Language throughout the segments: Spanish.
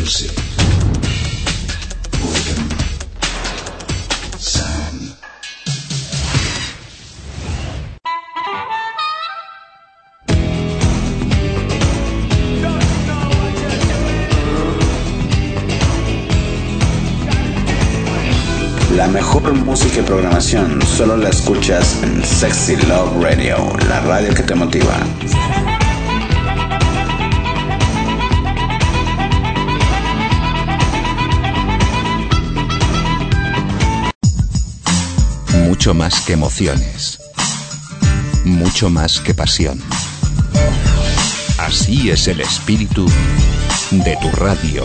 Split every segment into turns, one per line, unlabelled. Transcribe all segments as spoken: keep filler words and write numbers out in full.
Music. Rhythm. Sound. La mejor música y programación solo la escuchas en Sexy Love Radio, la radio que te motiva.
Mucho más que emociones, mucho más que pasión. Así es el espíritu de tu radio.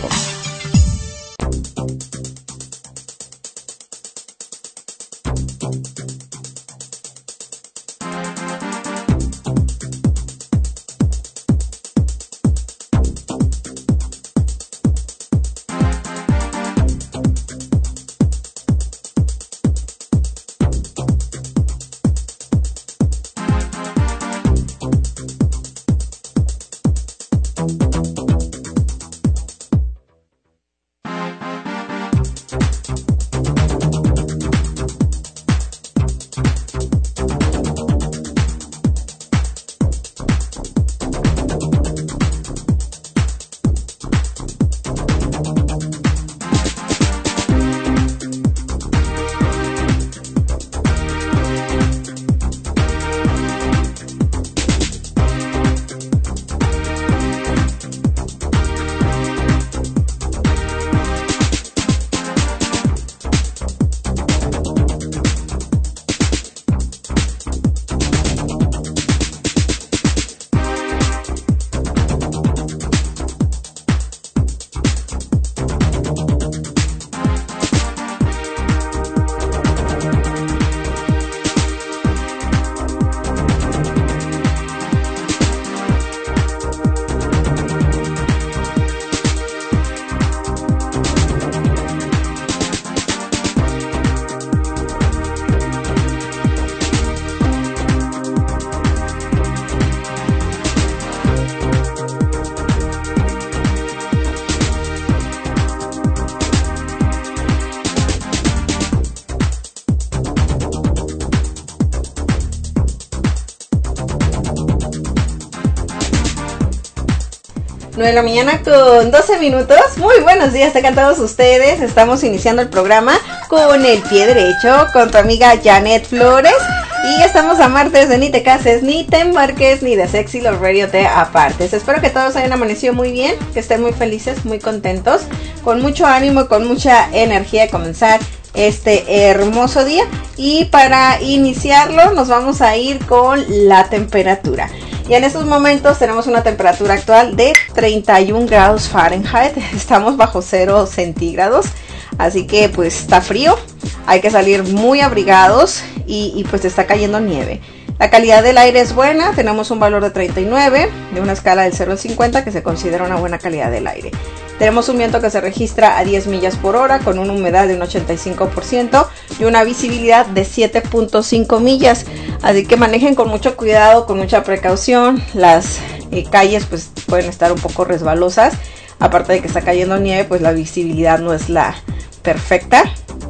nueve de la mañana con doce minutos. Muy buenos días, tengan todos ustedes. Estamos iniciando el programa con el pie derecho con tu amiga Janet Flores. Y estamos a martes de Ni te cases, ni te embarques, ni de Sexy Love Radio te apartes. Espero que todos hayan amanecido muy bien, que estén muy felices, muy contentos, con mucho ánimo, con mucha energía de comenzar este hermoso día. Y para iniciarlo nos vamos a ir con la temperatura. Y en estos momentos tenemos una temperatura actual de treinta y un grados Fahrenheit. Estamos bajo cero centígrados. Así que pues está frío. Hay que salir muy abrigados. Y, y pues está cayendo nieve. La calidad del aire es buena. Tenemos un valor de treinta y nueve. De una escala del cero al cincuenta, que se considera una buena calidad del aire. Tenemos un viento que se registra a diez millas por hora. Con una humedad de un ochenta y cinco por ciento. Y una visibilidad de siete punto cinco millas. Así que manejen con mucho cuidado, con mucha precaución. Las eh, calles pues pueden estar un poco resbalosas. Aparte de que está cayendo nieve, pues la visibilidad no es la perfecta.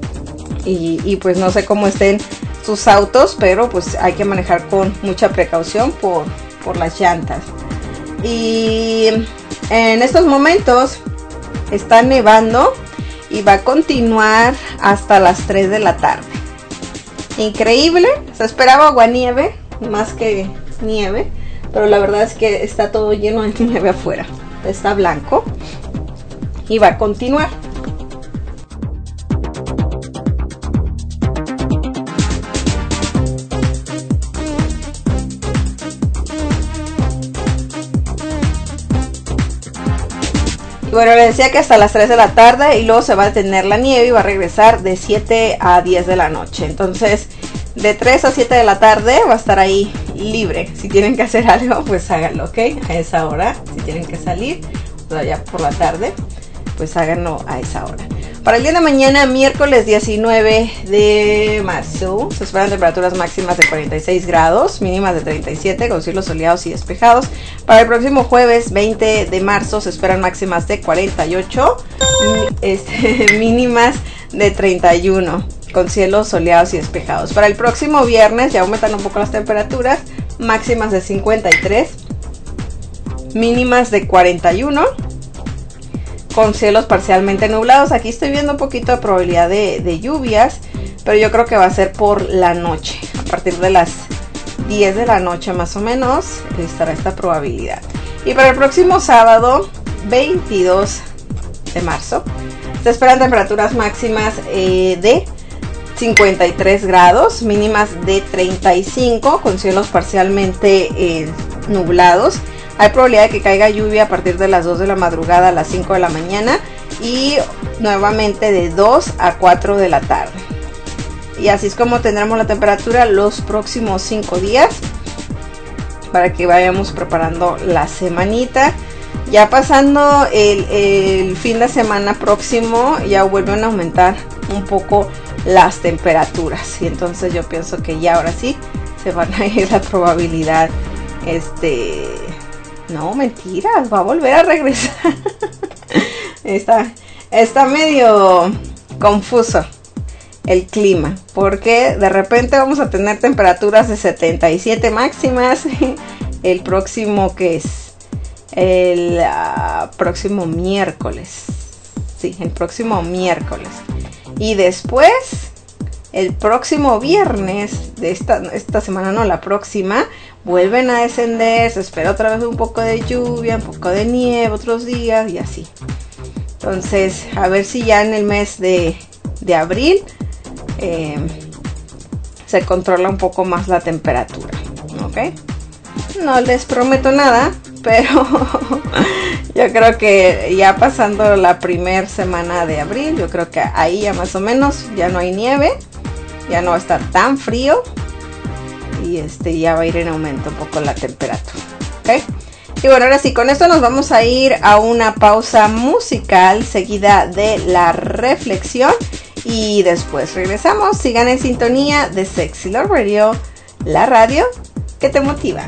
Y, y pues no sé cómo estén sus autos, pero pues hay que manejar con mucha precaución por, por las llantas. Y en estos momentos está nevando y va a continuar hasta las tres de la tarde. Increíble, se esperaba aguanieve más que nieve, pero la verdad es que está todo lleno de nieve afuera. Está blanco y va a continuar. Bueno, les decía que hasta las tres de la tarde y luego se va a detener la nieve y va a regresar de siete a diez de la noche. Entonces, de tres a siete de la tarde va a estar ahí libre. Si tienen que hacer algo, pues háganlo, ¿ok? A esa hora. Si tienen que salir, pues allá por la tarde, pues háganlo a esa hora. Para el día de mañana, miércoles diecinueve de marzo, se esperan temperaturas máximas de cuarenta y seis grados, mínimas de treinta y siete, con cielos soleados y despejados. Para el próximo jueves veinte de marzo se esperan máximas de cuarenta y ocho, este, mínimas de treinta y uno, con cielos soleados y despejados. Para el próximo viernes ya aumentan un poco las temperaturas, máximas de cincuenta y tres, mínimas de cuarenta y uno, con cielos parcialmente nublados. Aquí estoy viendo un poquito de probabilidad de, de lluvias, pero yo creo que va a ser por la noche. A partir de las diez de la noche más o menos estará esta probabilidad. Y para el próximo sábado veintidós de marzo se esperan temperaturas máximas eh, de cincuenta y tres grados, mínimas de treinta y cinco, con cielos parcialmente eh, nublados. Hay probabilidad de que caiga lluvia a partir de las dos de la madrugada a las cinco de la mañana y nuevamente de dos a cuatro de la tarde. Y así es como tendremos la temperatura los próximos cinco días para que vayamos preparando la semanita. Ya pasando el, el fin de semana próximo ya vuelven a aumentar un poco las temperaturas y entonces yo pienso que ya ahora sí se van a ir la probabilidad este... No, mentiras, va a volver a regresar. está, está medio confuso el clima, porque de repente vamos a tener temperaturas de setenta y siete máximas el próximo que es el uh, próximo miércoles. Sí, el próximo miércoles. Y después, el próximo viernes de esta, esta semana, no, la próxima, vuelven a descender, se espera otra vez un poco de lluvia, un poco de nieve otros días y así. Entonces, a ver si ya en el mes de, de abril eh, se controla un poco más la temperatura, ¿ok? No les prometo nada, pero yo creo que ya pasando la primera semana de abril, yo creo que ahí ya más o menos ya no hay nieve, ya no va a estar tan frío. Y este ya va a ir en aumento un poco la temperatura, ¿ok? Y bueno, ahora sí, con esto nos vamos a ir a una pausa musical seguida de la reflexión y después regresamos. Sigan en sintonía de Sexy Love Radio, la radio que te motiva.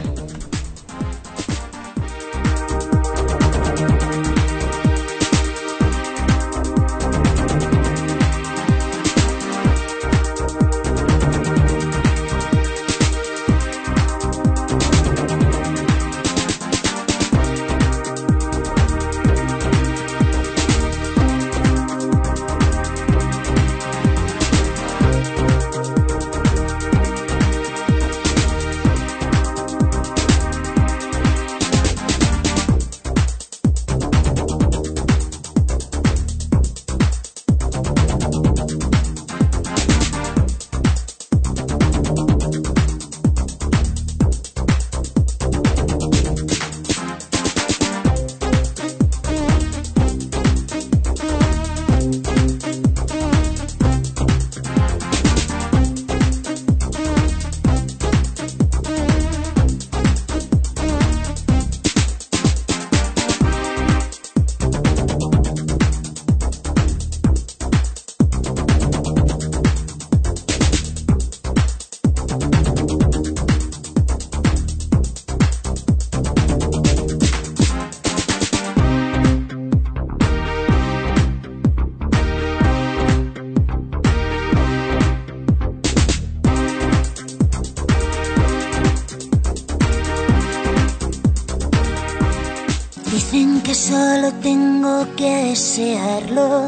Dicen que solo tengo que desearlo.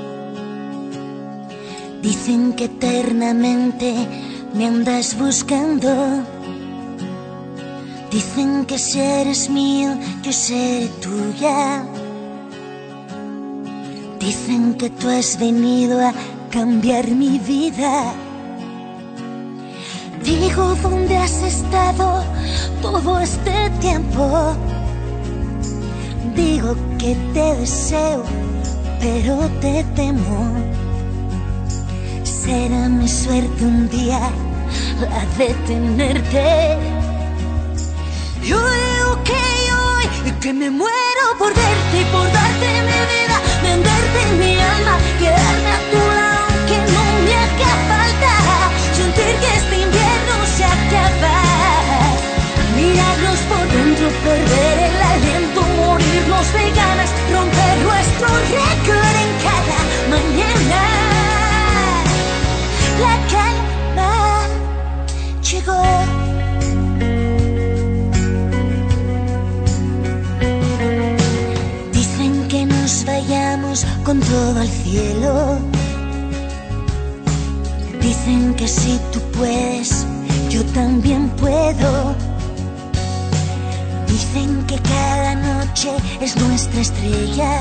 Dicen que eternamente me andas buscando. Dicen que si eres mío, yo seré tuya. Dicen que tú has venido a cambiar mi vida. Digo, ¿dónde has estado todo este tiempo? Digo que te deseo, pero te temo. Será mi suerte un día la de tenerte. Yo digo que hoy, que me muero por verte y por darte mi vida, venderte mi alma, quedarte con todo el cielo. Dicen que si tú puedes, yo también puedo. Dicen que cada noche es nuestra estrella,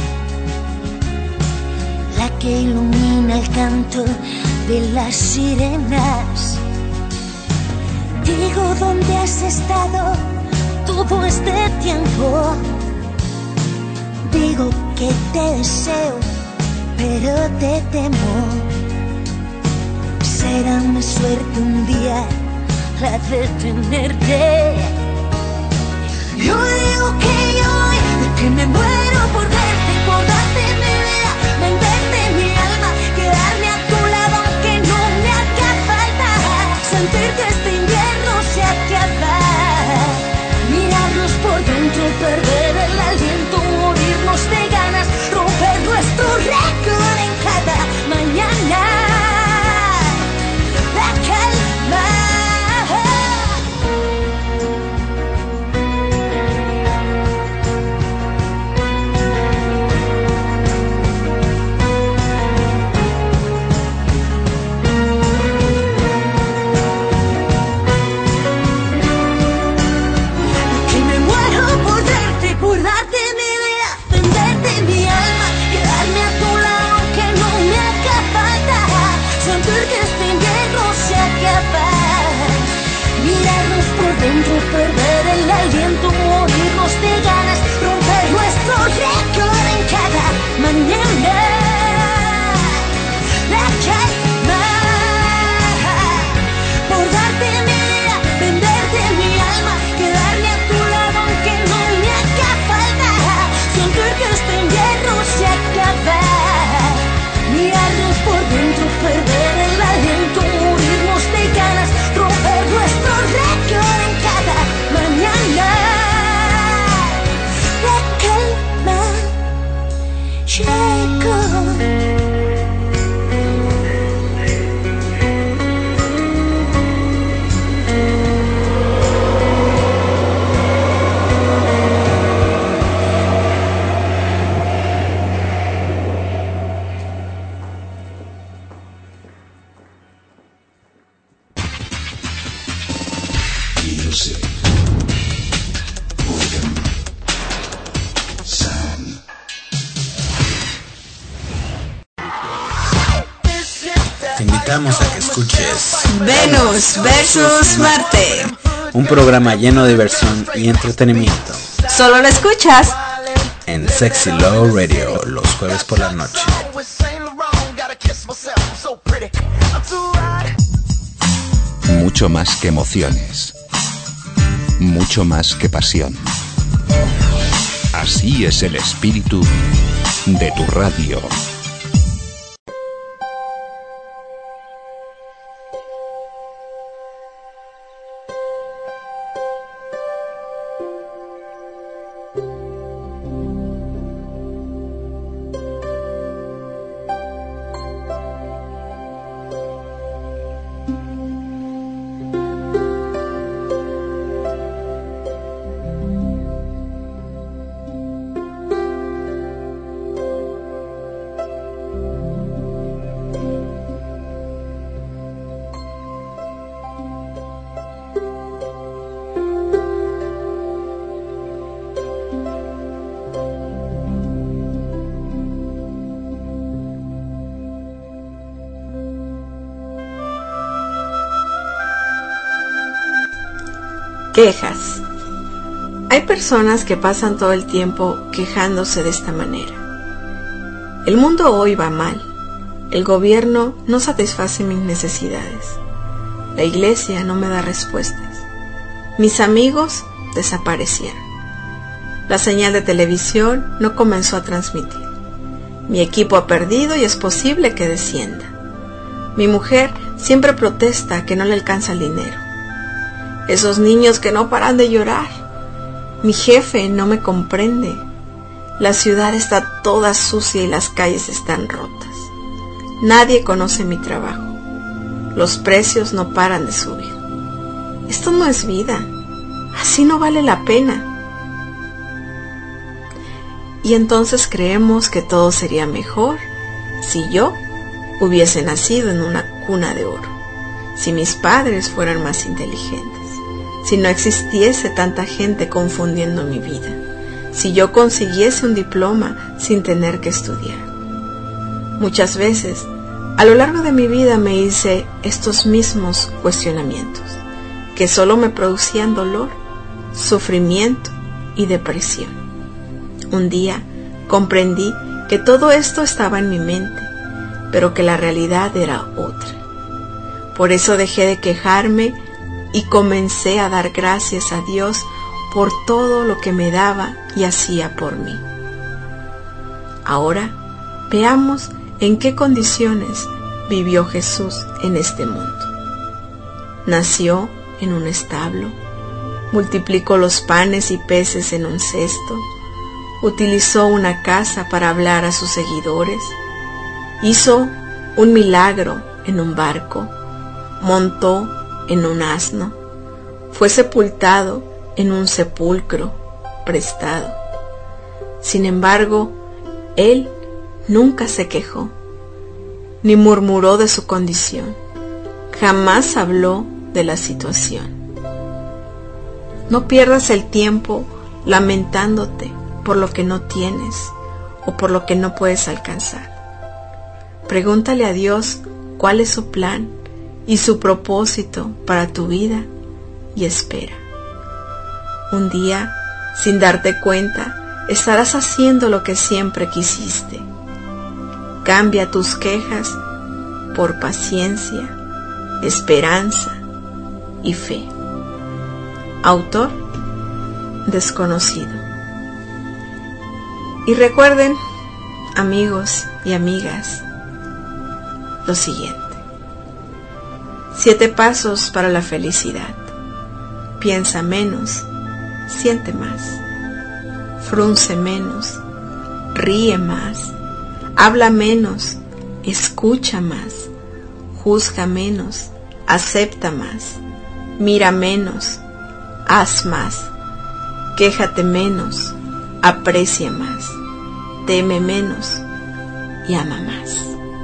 la que ilumina el canto de las sirenas. Digo, ¿dónde has estado todo este tiempo? Digo que te deseo, pero te temo. Será mi suerte un día la de tenerte. Yo digo que yo, que me muero por verte, por darte mi vida, venderte mi alma, quedarme a tu lado aunque no me haga falta, sentir que este invierno se acaba, mirarnos por dentro, perder el aliento, morirnos de ganas, romper nuestro récord en cada mañana. La calma. Perder el aliento, morirnos de ganas, romper nuestro récord en cada mañana. La calma, por darte mi vida, venderte mi alma, quedarme a tu lado aunque no me haga falta, sentir que este invierno se acaba, mirarnos por dentro, perder el aliento, morirnos de ganas, romper nuestro récord en cada mañana. La calma llegó.
Vamos a que escuches
Venus versus Marte,
un programa lleno de diversión y entretenimiento.
Solo lo escuchas
en Sexy Love Radio los jueves por la noche.
Mucho más que emociones, mucho más que pasión. Así es el espíritu de tu radio.
Quejas. Hay personas que pasan todo el tiempo quejándose de esta manera. El mundo hoy va mal. El gobierno no satisface mis necesidades. La iglesia no me da respuestas. Mis amigos desaparecieron. La señal de televisión no comenzó a transmitir. Mi equipo ha perdido y es posible que descienda. Mi mujer siempre protesta que no le alcanza el dinero. Esos niños que no paran de llorar. Mi jefe no me comprende. La ciudad está toda sucia y las calles están rotas. Nadie conoce mi trabajo. Los precios no paran de subir. Esto no es vida. Así no vale la pena.
y entonces creemos que todo sería mejor si yo hubiese nacido en una cuna de oro, si mis padres fueran más inteligentes, si no existiese tanta gente confundiendo mi vida, si yo consiguiese un diploma sin tener que estudiar. Muchas veces, a lo largo de mi vida me hice estos mismos cuestionamientos, que solo me producían dolor, sufrimiento y depresión. Un día comprendí que todo esto estaba en mi mente, pero que la realidad era otra. Por eso dejé de quejarme y comencé a dar gracias a Dios por todo lo que me daba y hacía por mí. Ahora veamos en qué condiciones vivió Jesús en este mundo. Nació en un establo, multiplicó los panes y peces en un cesto, utilizó una casa para hablar a sus seguidores, hizo un milagro en un barco, montó en un asno, fue sepultado en un sepulcro prestado. Sin embargo, él nunca se quejó, ni murmuró de su condición, jamás habló de la situación. No pierdas el tiempo lamentándote por lo que no tienes o por lo que no puedes alcanzar. Pregúntale a Dios cuál es su plan y su propósito para tu vida y espera. Un día, sin darte cuenta, estarás haciendo lo que siempre quisiste. Cambia tus quejas por paciencia, esperanza y fe. Autor desconocido. Y recuerden, amigos y amigas, lo siguiente. Siete pasos para la felicidad. Piensa menos, siente más. Frunce menos, ríe más. Habla menos, escucha más. Juzga menos, acepta más. Mira menos, haz más. Quéjate menos, aprecia más. Teme menos y ama más.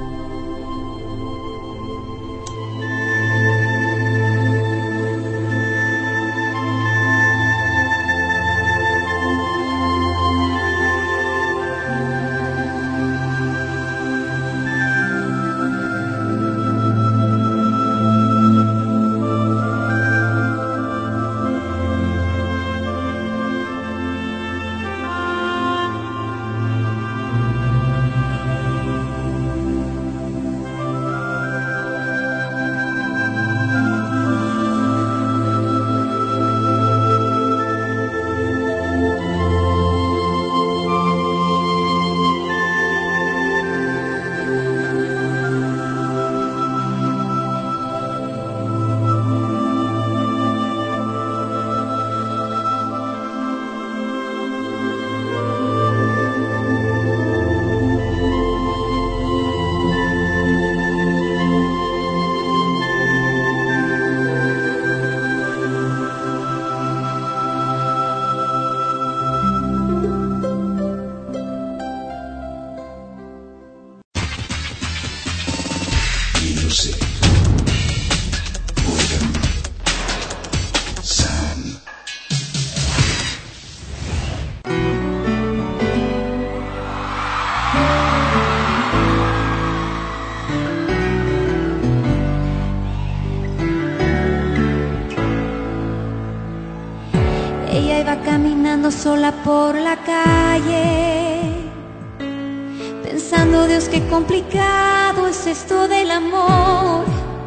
Sola por la calle, pensando, Dios, qué complicado es esto del amor.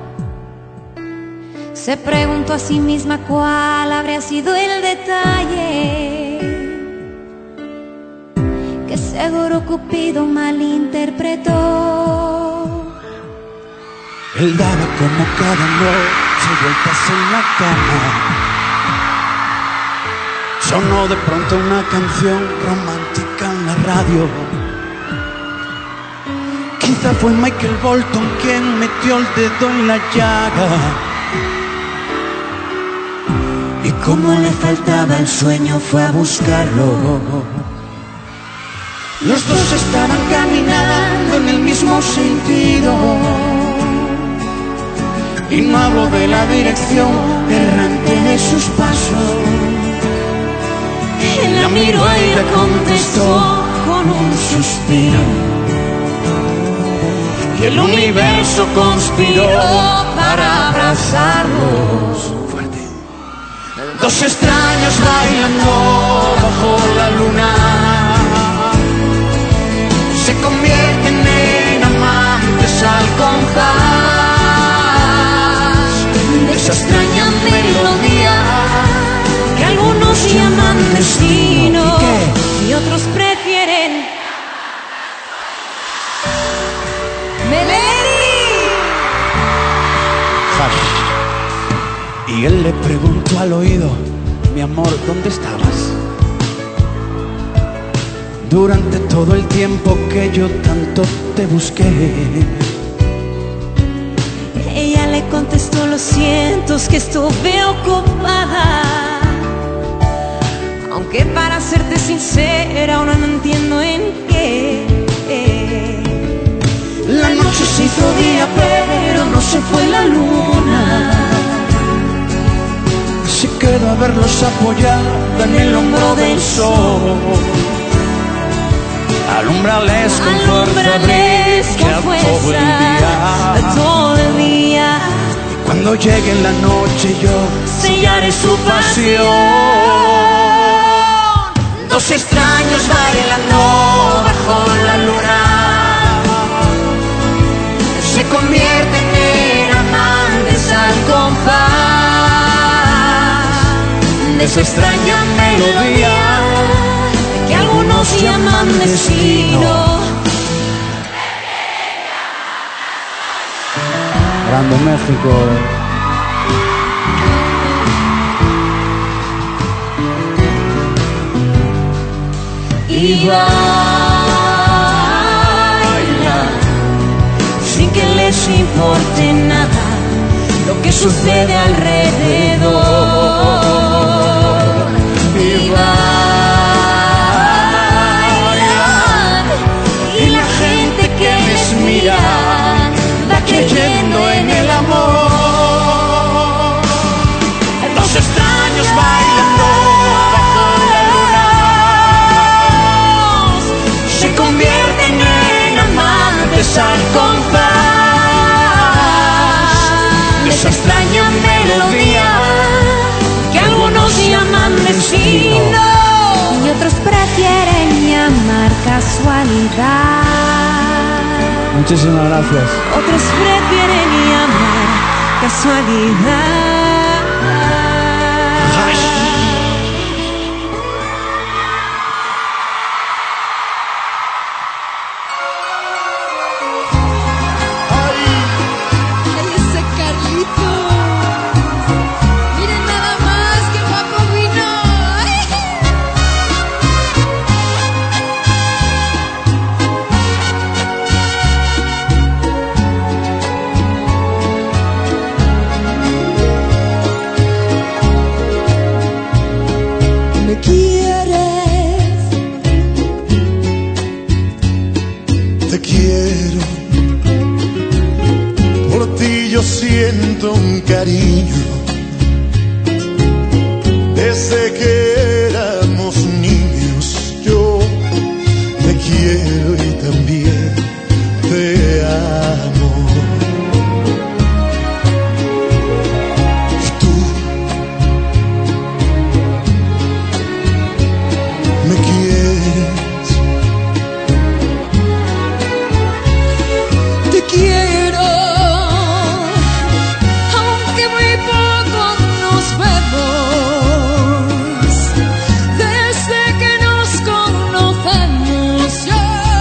Se preguntó a sí misma cuál habría sido el detalle que seguro Cupido malinterpretó.
Él daba como cada noche vueltas en la cama. Sonó de pronto una canción romántica en la radio. Quizá fue Michael Bolton quien metió el dedo en la llaga. Y como le faltaba el sueño fue a buscarlo. Los dos estaban caminando en el mismo sentido. Y no hablo de la dirección errante de sus pasos.
Él la miró y le contestó con un suspiro.
Y el universo conspiró para abrazarlos. Fuerte. Dos extraños bailando bajo la luna se convierten en amantes al compás de esa extraña melodía que algunos llaman destino
y otros prefieren Melody.
Y él le preguntó al oído: mi amor, ¿dónde estabas? Durante todo el tiempo que yo tanto te busqué.
Ella le contestó: lo siento, es que estuve ocupada. Aunque para serte sincera, ahora no entiendo en qué.
La noche se hizo día, pero no se fue la luna. Se quedó a verlos apoyada en el hombro del sol. Alumbrales con fuerza, brilla todo el día.
Todo el día.
Cuando llegue la noche yo sellaré su pasión. Dos extraños bailando bajo la luna se convierten en amantes al compás de esa extraña melodía que algunos llaman destino. Grande México.
Y baila sin que les importe nada lo que sucede alrededor. Y bailan y la gente que les mira va creyendo en el amor.
Dos extraños bailando bajo la luna se convierten en amantes al compás de esa extraña melodía que algunos llaman destino
y otros prefieren llamar casualidad.
Muchísimas gracias.
Otros prefieren llamar casualidad.
Siento un cariño desde que éramos niños. Yo te quiero y también te amo. Y tú me quieres. Te quiero.
Desde que nos conocemos ya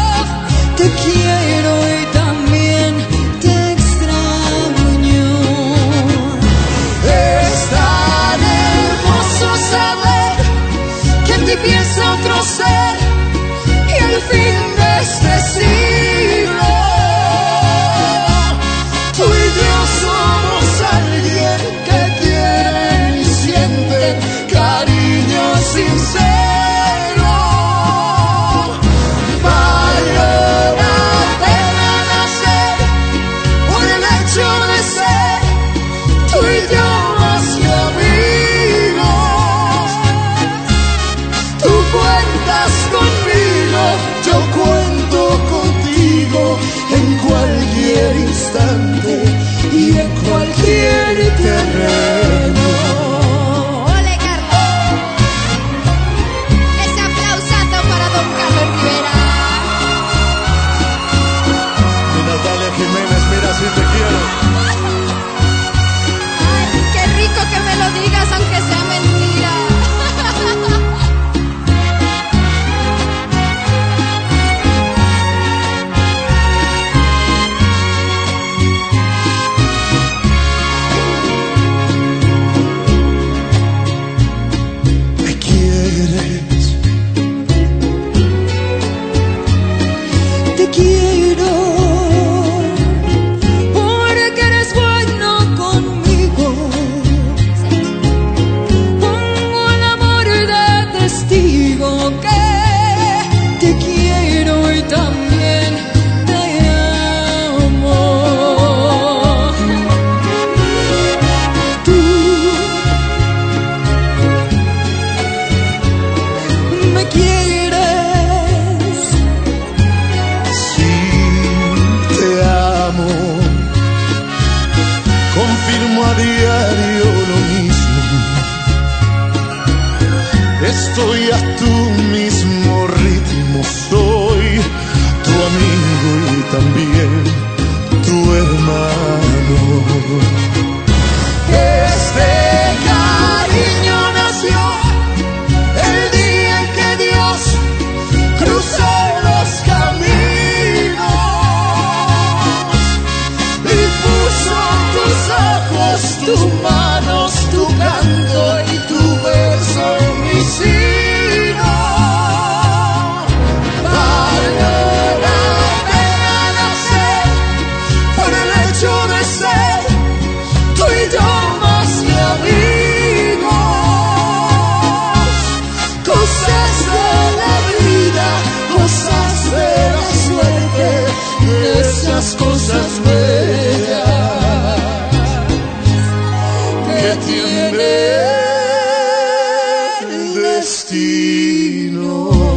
a tu mismo ritmo. Soy tu amigo y también tu hermano. Este cariño nació el día en que Dios cruzó los caminos y puso tus ojos, tus manos, tu canto y tu beso en mi sino. Valió la pena nacer por el hecho de ser tú y yo más que amigos. Cosas de la vida, cosas de la suerte, de esas cosas bellas que tiene el destino.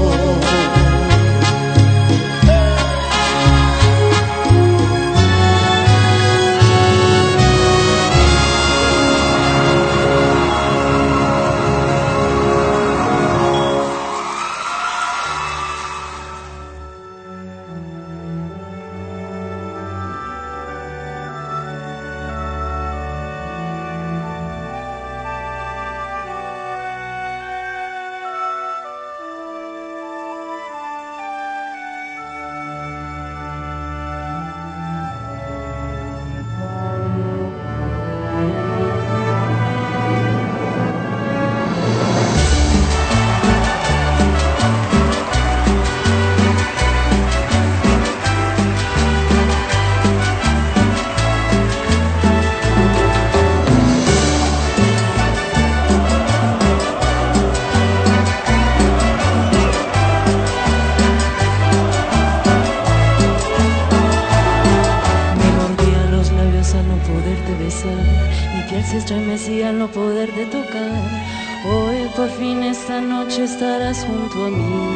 Estremecía al no poderte tocar. Hoy por fin esta noche estarás junto a mí.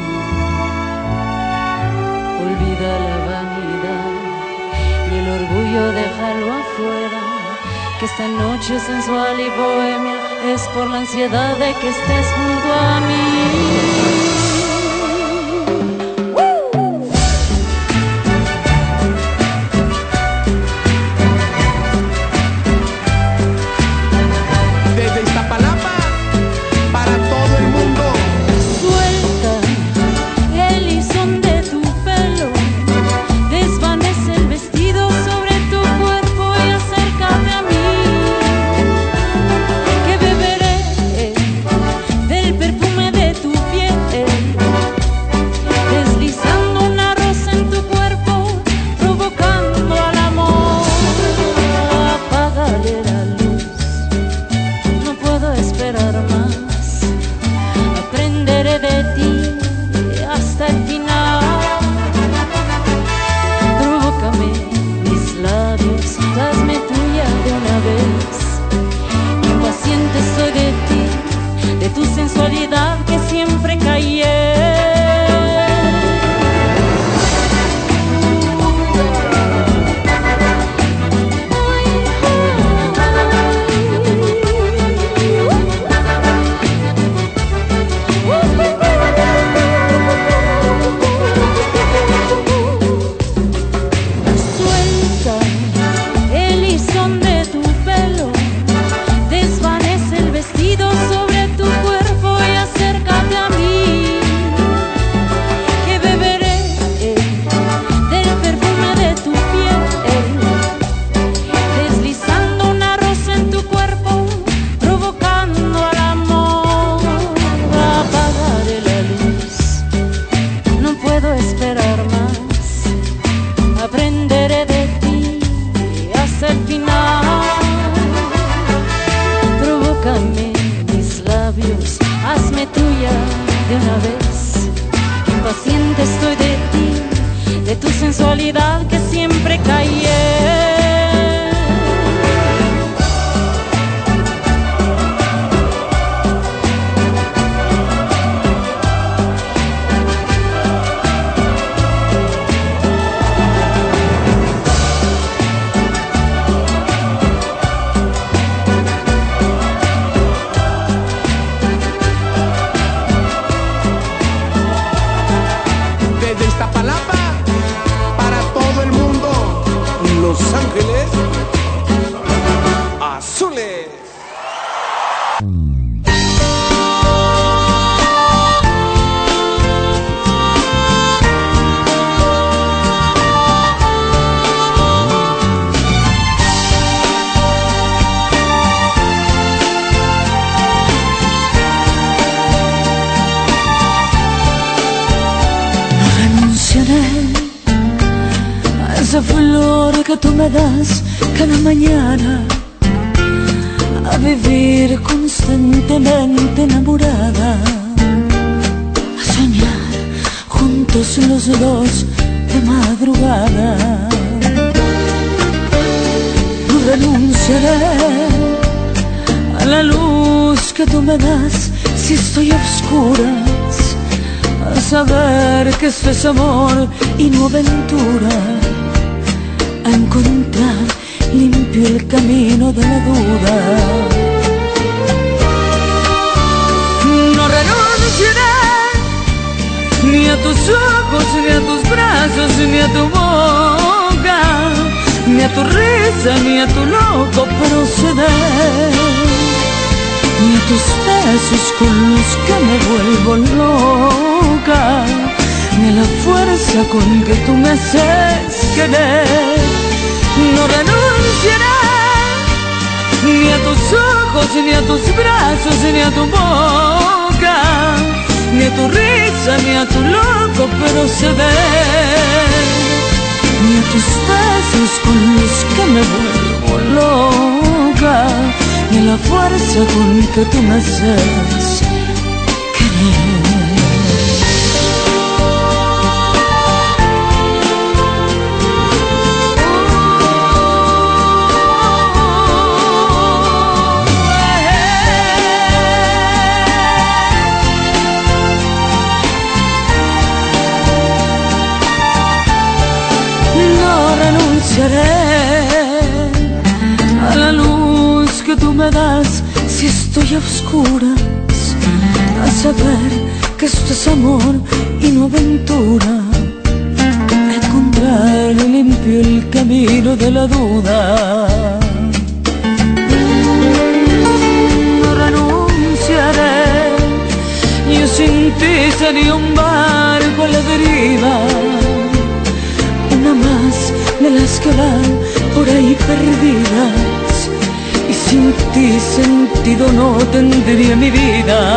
Olvida la vanidad y el orgullo, déjalo afuera, que esta noche sensual y bohemia es por la ansiedad de que estés junto a mí.
Perfume de tu piel.
Iztapalapa, para todo el mundo. Los Ángeles Azules.
A esa flor que tú me das cada mañana, a vivir constantemente enamorada, a soñar juntos los dos de madrugada. No renunciaré a la luz que tú me das si estoy a oscuras, a saber que esto es amor y no aventura, a encontrar limpio el camino de la duda. No renunciaré ni a tus ojos, ni a tus brazos, ni a tu boca, ni a tu risa, ni a tu loco proceder, ni a tus besos con los que me vuelvo loca, ni a la fuerza con que tú me haces querer. No renunciaré ni a tus ojos, ni a tus brazos, ni a tu boca, ni a tu risa, ni a tu loco proceder, ni a tus besos con los que me vuelvo loca, ni a la fuerza con que tú me haces querer. A la luz que tú me das si estoy a oscuras, a saber que esto es amor y no aventura, a encontrar limpio el camino de la duda. No renunciaré, yo sin ti sería un barco a la deriva, una más de las que van por ahí perdidas, y sin ti sentido no tendría mi vida.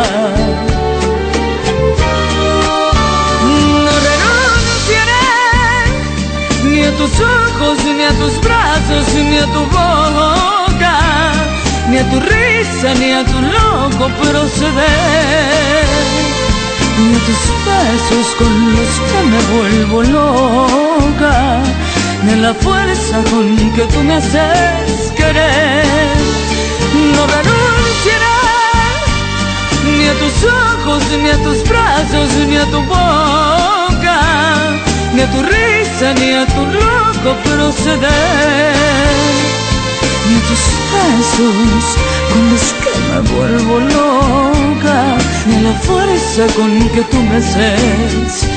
No renunciaré ni a tus ojos, ni a tus brazos, ni a tu boca, ni a tu risa, ni a tu loco proceder, ni a tus besos con los que me vuelvo loca, ni a la fuerza con que tú me haces querer. No renunciaré ni a tus ojos, ni a tus brazos, ni a tu boca, ni a tu risa, ni a tu loco proceder, ni a tus besos con los que me vuelvo loca, ni a la fuerza con que tú me haces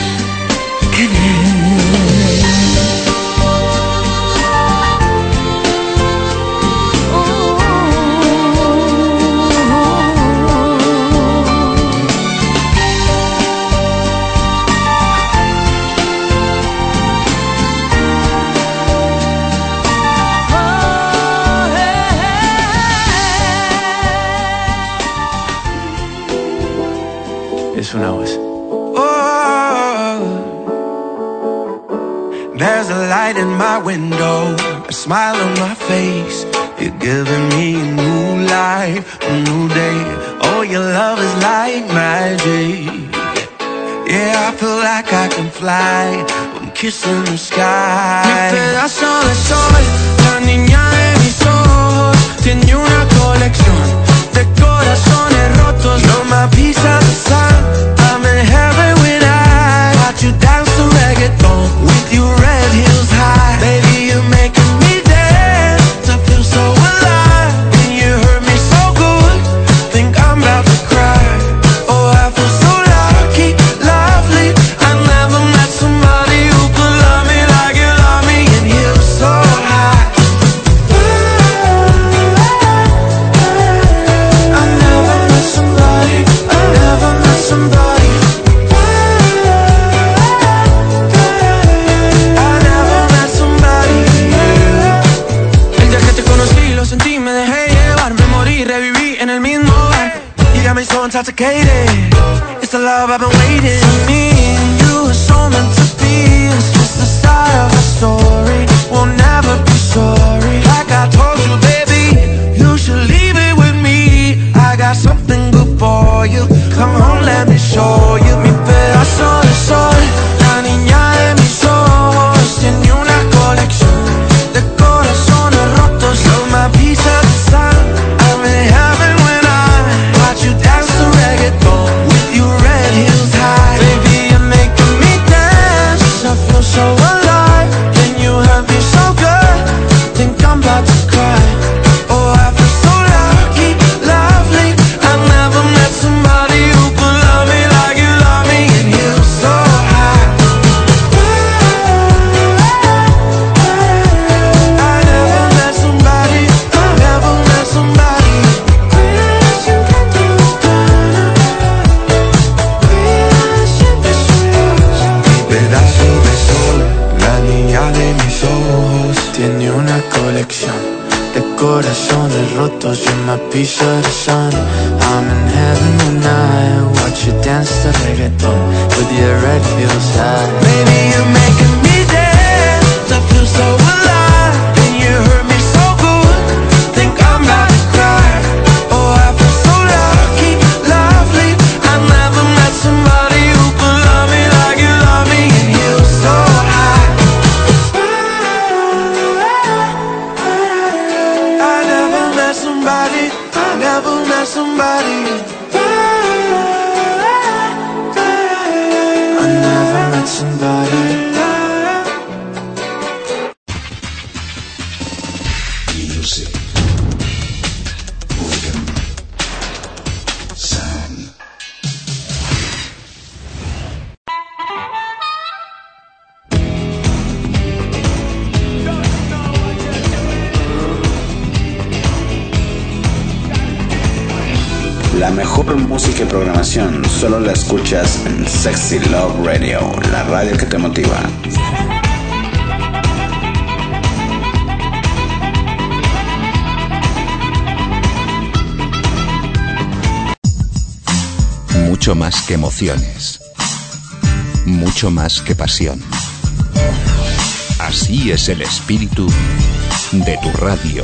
querer.
Es una voz.
Oh, there's a light in my window, a smile on my face. You're giving me a new life, a new day. Oh, your love is like magic. Yeah, I feel like I can fly. I'm kissing the sky. Mi pedazo de sol, la niña de mis ojos, tiene una colección de corazones rotos. You're my piece of the sun. I'm in heaven when I watch you dance to reggaeton with your red heels high. Baby, you're making me dance. I feel so alive, and you hurt me so good. Think I'm about to cry. Oh, I feel so lucky, lovely. I never met somebody intoxicated. It's the love I've been waiting. Me and you are so meant to be. It's just the start of a story. We'll never be sorry. Like I told you, baby, you should leave it with me. I got something good for you. Come on, let me show you. Mi pedazo de sol, la niña de mis ojos. Tiene una colección de corazones rotos. You're my piece of the sun. I'm in heaven when I watch you dance to reggaeton with your red heels high. Baby, you're making me dance. I feel so alive. Can you hurt me so good? Think I'm about to cry. Oh, I feel so lucky, lovely. I never met somebody who could love me like you love me, and you're so high. I never met somebody, I never met somebody. Pedazo de sol, la niña de mis ojos. Tiene una colección de corazones rotos. You're my piece of the sun. I'm in heaven when I watch you dance to reggaeton with your red heels high. Baby, you're making me dance. I feel so alive. And you hurt me so good. Think I'm about to cry. Oh, I feel so lucky, lovely. I never met somebody who could love me like you love me, and you're so high. I never met somebody, I never met somebody. I never met somebody.
Music. Rhythm. Sound. La mejor música y programación solo la escuchas en Sexy Love Radio, la radio que te motiva.
Mucho más que emociones. Mucho más que pasión. Así es el espíritu de tu radio.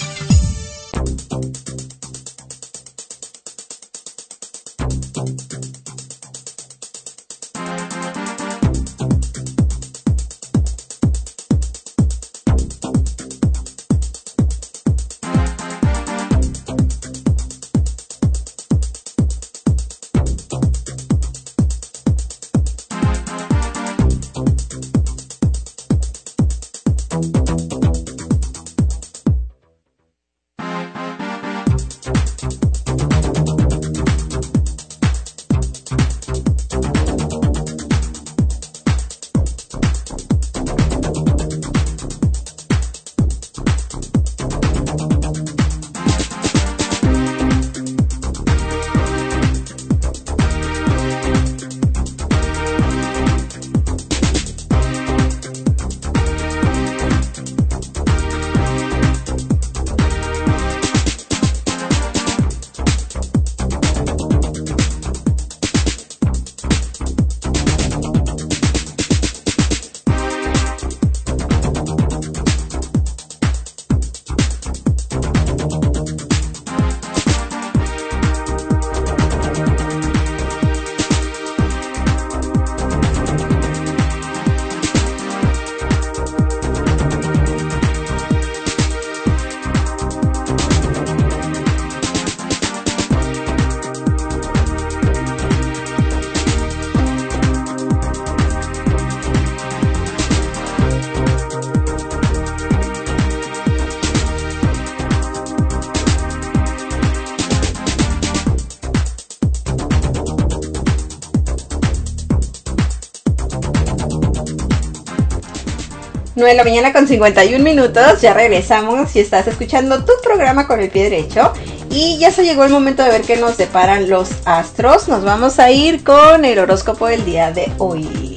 nueve de la mañana con cincuenta y un minutos, ya regresamos y estás escuchando tu programa Con el Pie Derecho. Y ya se llegó el momento de ver qué nos deparan los astros. Nos vamos a ir con el horóscopo del día de hoy.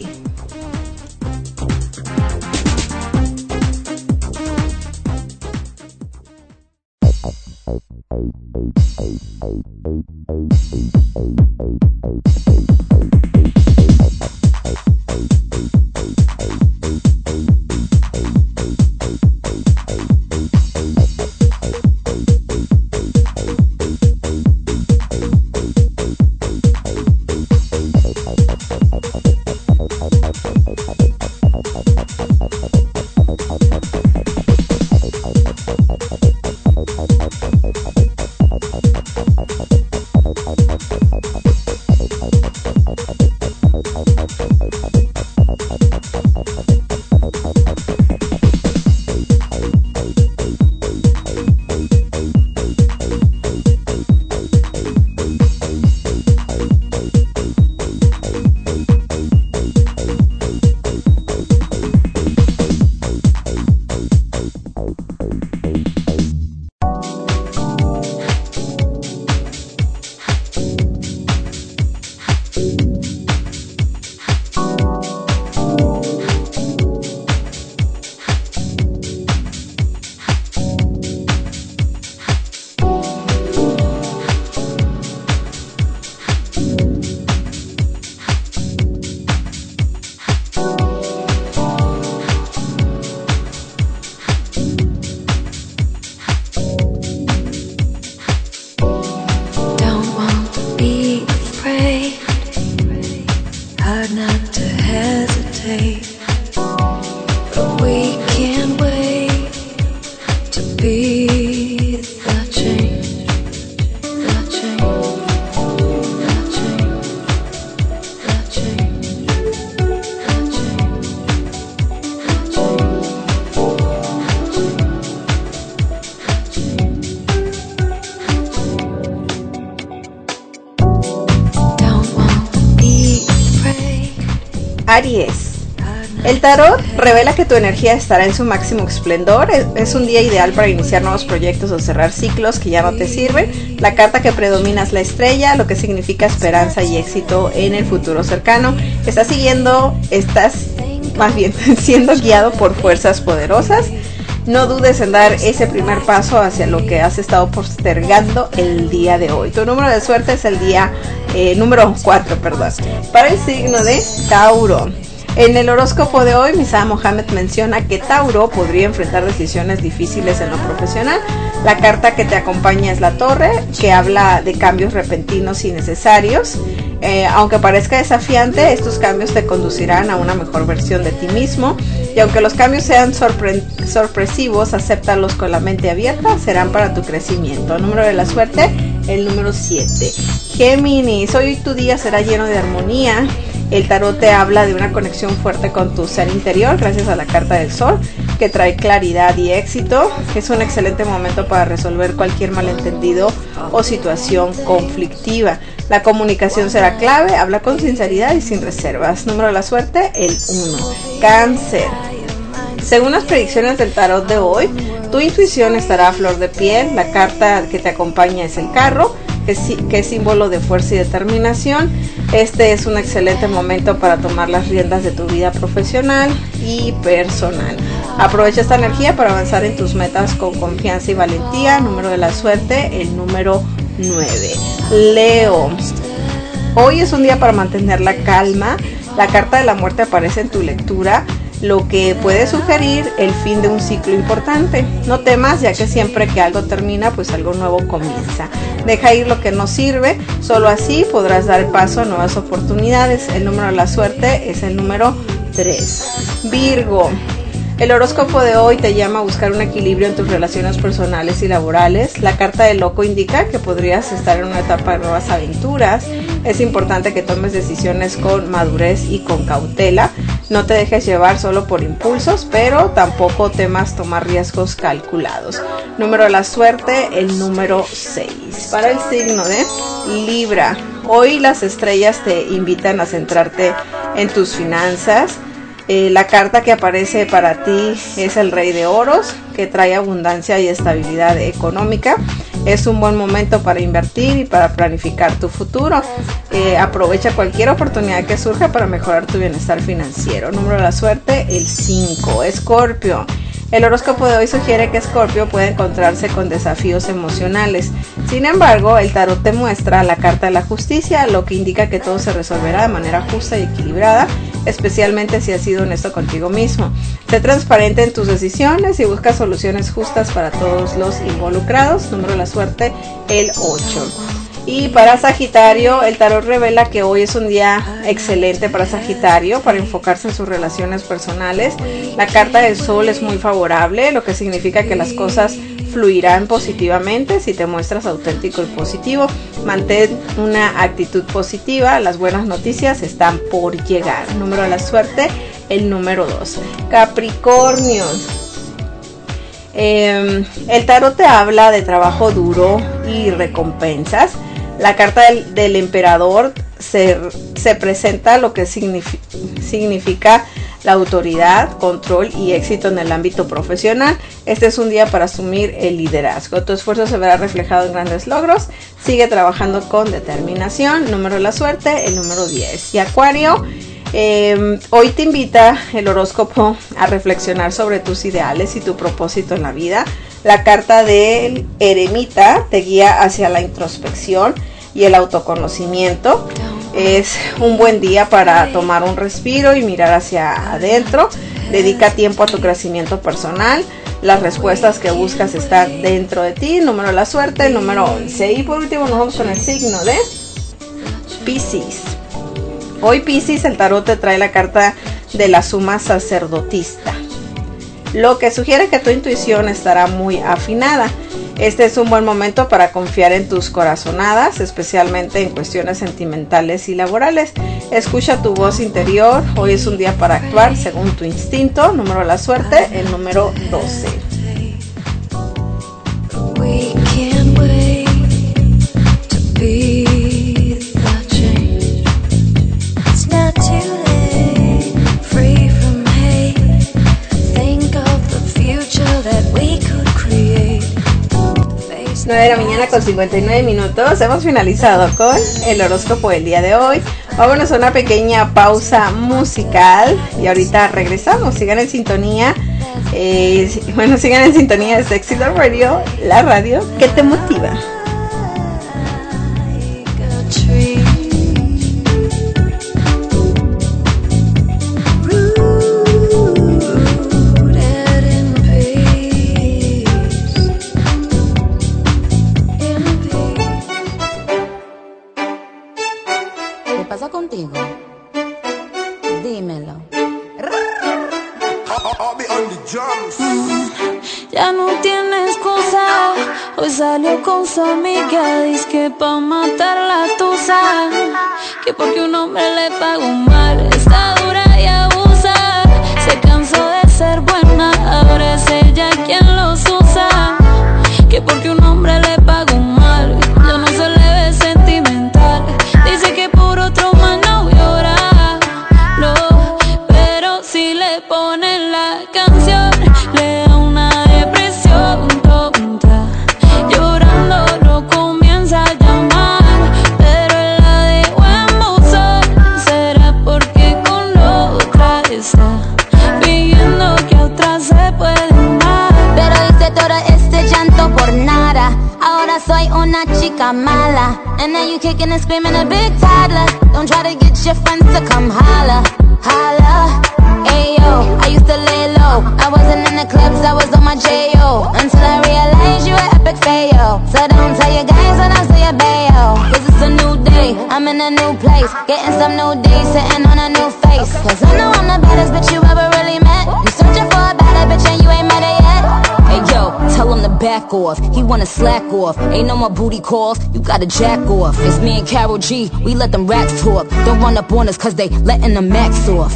but we can't wait to be the change, the change, the change, the change, the Don't want to eat, pray.
Aries. El tarot revela que tu energía estará en su máximo esplendor. Es un día ideal para iniciar nuevos proyectos o cerrar ciclos que ya no te sirven. La carta que predomina es la estrella, lo que significa esperanza y éxito en el futuro cercano. Estás siguiendo, estás más bien siendo guiado por fuerzas poderosas. No dudes en dar ese primer paso hacia lo que has estado postergando el día de hoy. Tu número de suerte es el día eh, número cuatro, perdón. Para el signo de Tauro. En el horóscopo de hoy, Misa Mohamed menciona que Tauro podría enfrentar decisiones difíciles en lo profesional. La carta que te acompaña es la Torre, que habla de cambios repentinos y necesarios. Eh, aunque parezca desafiante, estos cambios te conducirán a una mejor versión de ti mismo. Y aunque los cambios sean sorpre- sorpresivos, acéptalos con la mente abierta, serán para tu crecimiento. Número de la suerte, el número siete. Géminis, hoy tu día será lleno de armonía. El tarot te habla de una conexión fuerte con tu ser interior gracias a la carta del sol, que trae claridad y éxito. Es un excelente momento para resolver cualquier malentendido o situación conflictiva. La comunicación será clave, habla con sinceridad y sin reservas. Número de la suerte, el uno. Cáncer. Según las predicciones del tarot de hoy, tu intuición estará a flor de piel. La carta que te acompaña es el carro, que, que es símbolo de fuerza y determinación. Este es un excelente momento para tomar las riendas de tu vida profesional y personal. Aprovecha esta energía para avanzar en tus metas con confianza y valentía. Número de la suerte, el número nueve. Leo. Hoy es un día para mantener la calma. La carta de la muerte aparece en tu lectura, lo que puede sugerir el fin de un ciclo importante. No temas, ya que siempre que algo termina, pues algo nuevo comienza. Deja ir lo que no sirve, solo así podrás dar paso a nuevas oportunidades. El número de la suerte es el número tres. Virgo. El horóscopo de hoy te llama a buscar un equilibrio en tus relaciones personales y laborales. La carta del loco indica que podrías estar en una etapa de nuevas aventuras. Es importante que tomes decisiones con madurez y con cautela. No te dejes llevar solo por impulsos, pero tampoco temas tomar riesgos calculados. Número de la suerte, el número seis. Para el signo de Libra, hoy las estrellas te invitan a centrarte en tus finanzas. Eh, la carta que aparece para ti es el Rey de Oros, que trae abundancia y estabilidad económica. Es un buen momento para invertir y para planificar tu futuro. Eh, aprovecha cualquier oportunidad que surja para mejorar tu bienestar financiero. Número de la suerte, el cinco. Escorpio. El horóscopo de hoy sugiere que Escorpio puede encontrarse con desafíos emocionales. Sin embargo, el tarot te muestra la carta de la justicia, lo que indica que todo se resolverá de manera justa y equilibrada, especialmente si has sido honesto contigo mismo. Sé transparente en tus decisiones y busca soluciones justas para todos los involucrados. Número de la suerte, el ocho. Y para Sagitario, el tarot revela que hoy es un día excelente para Sagitario para enfocarse en sus relaciones personales. La carta del sol es muy favorable, lo que significa que las cosas fluirán positivamente si te muestras auténtico y positivo. Mantén una actitud positiva, las buenas noticias están por llegar. Número de la suerte, el número dos. Capricornio. Eh, el tarot te habla de trabajo duro y recompensas. La carta del, del emperador se, se presenta lo que signifi, significa la autoridad, control y éxito en el ámbito profesional. Este es un día para asumir el liderazgo. Tu esfuerzo se verá reflejado en grandes logros. Sigue trabajando con determinación. Número de la suerte, el número diez. Y Acuario, eh, hoy te invita el horóscopo a reflexionar sobre tus ideales y tu propósito en la vida. La carta del eremita te guía hacia la introspección y el autoconocimiento. Es un buen día para tomar un respiro y mirar hacia adentro. Dedica tiempo a tu crecimiento personal. Las respuestas que buscas están dentro de ti. Número de la suerte, el número once. Y por último nos vamos con el signo de Piscis. Hoy Piscis, el tarot te trae la carta de la suma sacerdotista, lo que sugiere que tu intuición estará muy afinada. Este es un buen momento para confiar en tus corazonadas, especialmente en cuestiones sentimentales y laborales. Escucha tu voz interior. Hoy es un día para actuar según tu instinto. Número de la suerte, el número doce.
We can't wait to be the change. It's not too late, free from hate. Think of the future that we could create.
nueve de la mañana con cincuenta y nueve minutos. Hemos finalizado con el horóscopo del día de hoy. Vámonos a una pequeña pausa musical y ahorita regresamos. Sigan en sintonía. Eh, bueno, sigan en sintonía de Sexy Love Radio, la radio que te motiva.
¿Qué pasa contigo? Dímelo.
Ya no tiene excusa. Hoy salió con su amiga, dice que pa' matar la tusa, que porque un hombre le pagó mal, está dura y abusa. Se cansó de ser buena, ahora es ella quien los usa, que porque un hombre le pagó mal, ya no se le ve sentimental. Dice que por otro más no llora, no, pero si le ponen la canción, le da una depresión tonta. Llorando lo comienza a llamar, pero él la dejó en buzón. Será porque con otra está pidiendo que otra se puede amar.
Pero hice todo este llanto por nada. Ahora soy una chica mala. And now you kicking and screaming a big toddler. Don't try to get your friends to come holla, holla. Ayo, I used to lay low. I wasn't in the clubs, I was on my J O. Until I realized you were epic fail. So don't tell your guys when I say a bail. Cause it's a new day, I'm in a new place. Getting some new days, sitting on a new face. Cause I know I'm the baddest bitch you ever really met. You searching for a better bitch and you ain't met her yet. Hey yo, tell him to back off. He wanna slack off. Ain't no more booty calls, you gotta jack off. It's me and Karol G, we let them racks talk. Don't run up on us cause they letting the max off.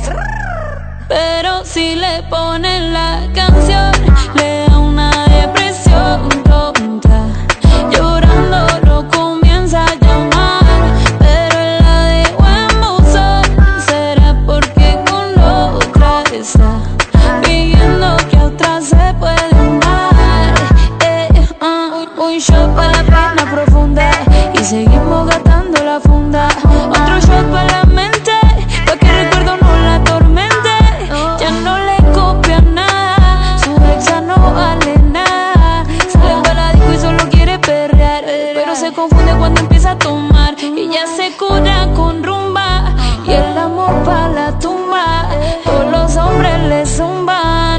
Pero si le ponen la canción, le da una depresión tonta. Llorando lo comienza a llamar, pero él la dejó en buzón. Será porque con otra está pidiendo que otra se puede amar. Eh, uh, un shot para la pena profunda y seguimos gastando la funda. Otro shot para la mente, pa' que el recuerdo no la atormente. Ya no le copia nada, su ex ya no vale nada. Sale para la disco y solo quiere perrear, pero se confunde cuando empieza a tomar. Y ya se cura con rumba y el amor pa' la tumba. Todos los hombres le zumban,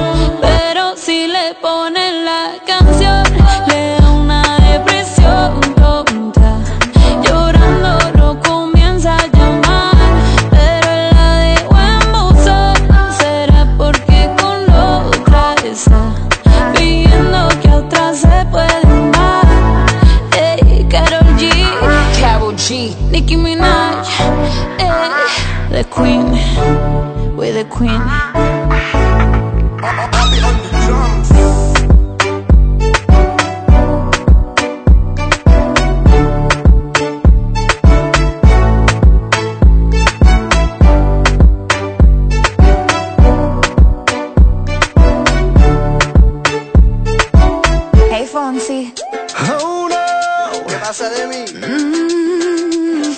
pero si le ponen la canción, le da una depresión tonta. Llorando lo comienza a llamar, pero él la dejó en buzón. Será porque con otra está pidiendo que otra se puede amar. Ey, Karol G,
Karol G,
Nicki Minaj, ey, the queen, we're the queen.
Hey Fonsi.
Oh no, ¿qué pasa de mí? Mm.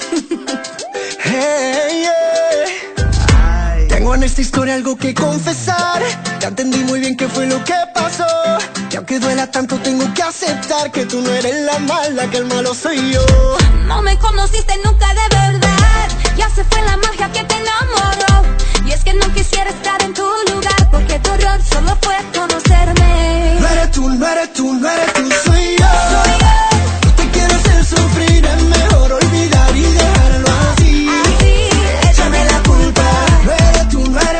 Hey, yeah. Tengo en esta historia algo que confesar. Ya entendí muy bien qué fue lo que pasó. Y aunque duela tanto tengo que aceptar que tú no eres la mala, que el malo soy yo.
No me conociste nunca de verdad, ya se fue la magia que te enamoró. Y es que no quisiera estar en tu lugar, porque tu error solo fue conocerme.
No eres tú, no eres tú, no eres tú, soy yo. Soy yo. No te quiero hacer sufrir, es mejor olvidar y dejarlo así. Así. Échame la culpa. No eres tú, no eres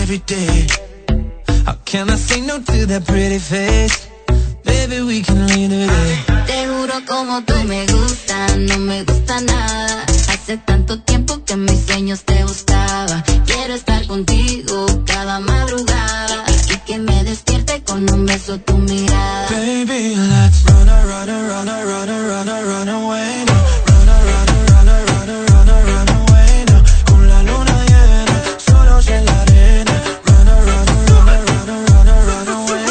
every day. How can I say no to that pretty face? Baby, we can leave today.
Te juro como tú me gustas, no me gusta nada. Hace tanto tiempo que en mis sueños te buscaba. Quiero estar contigo cada madrugada y que me despierte con un beso tu mirada.
Baby, let's run, run, run, run, run, run, run away now. Run, run, run, run, run, run away now. Con la luna llena, solos en la arena. Run, run, run, run, run, run away.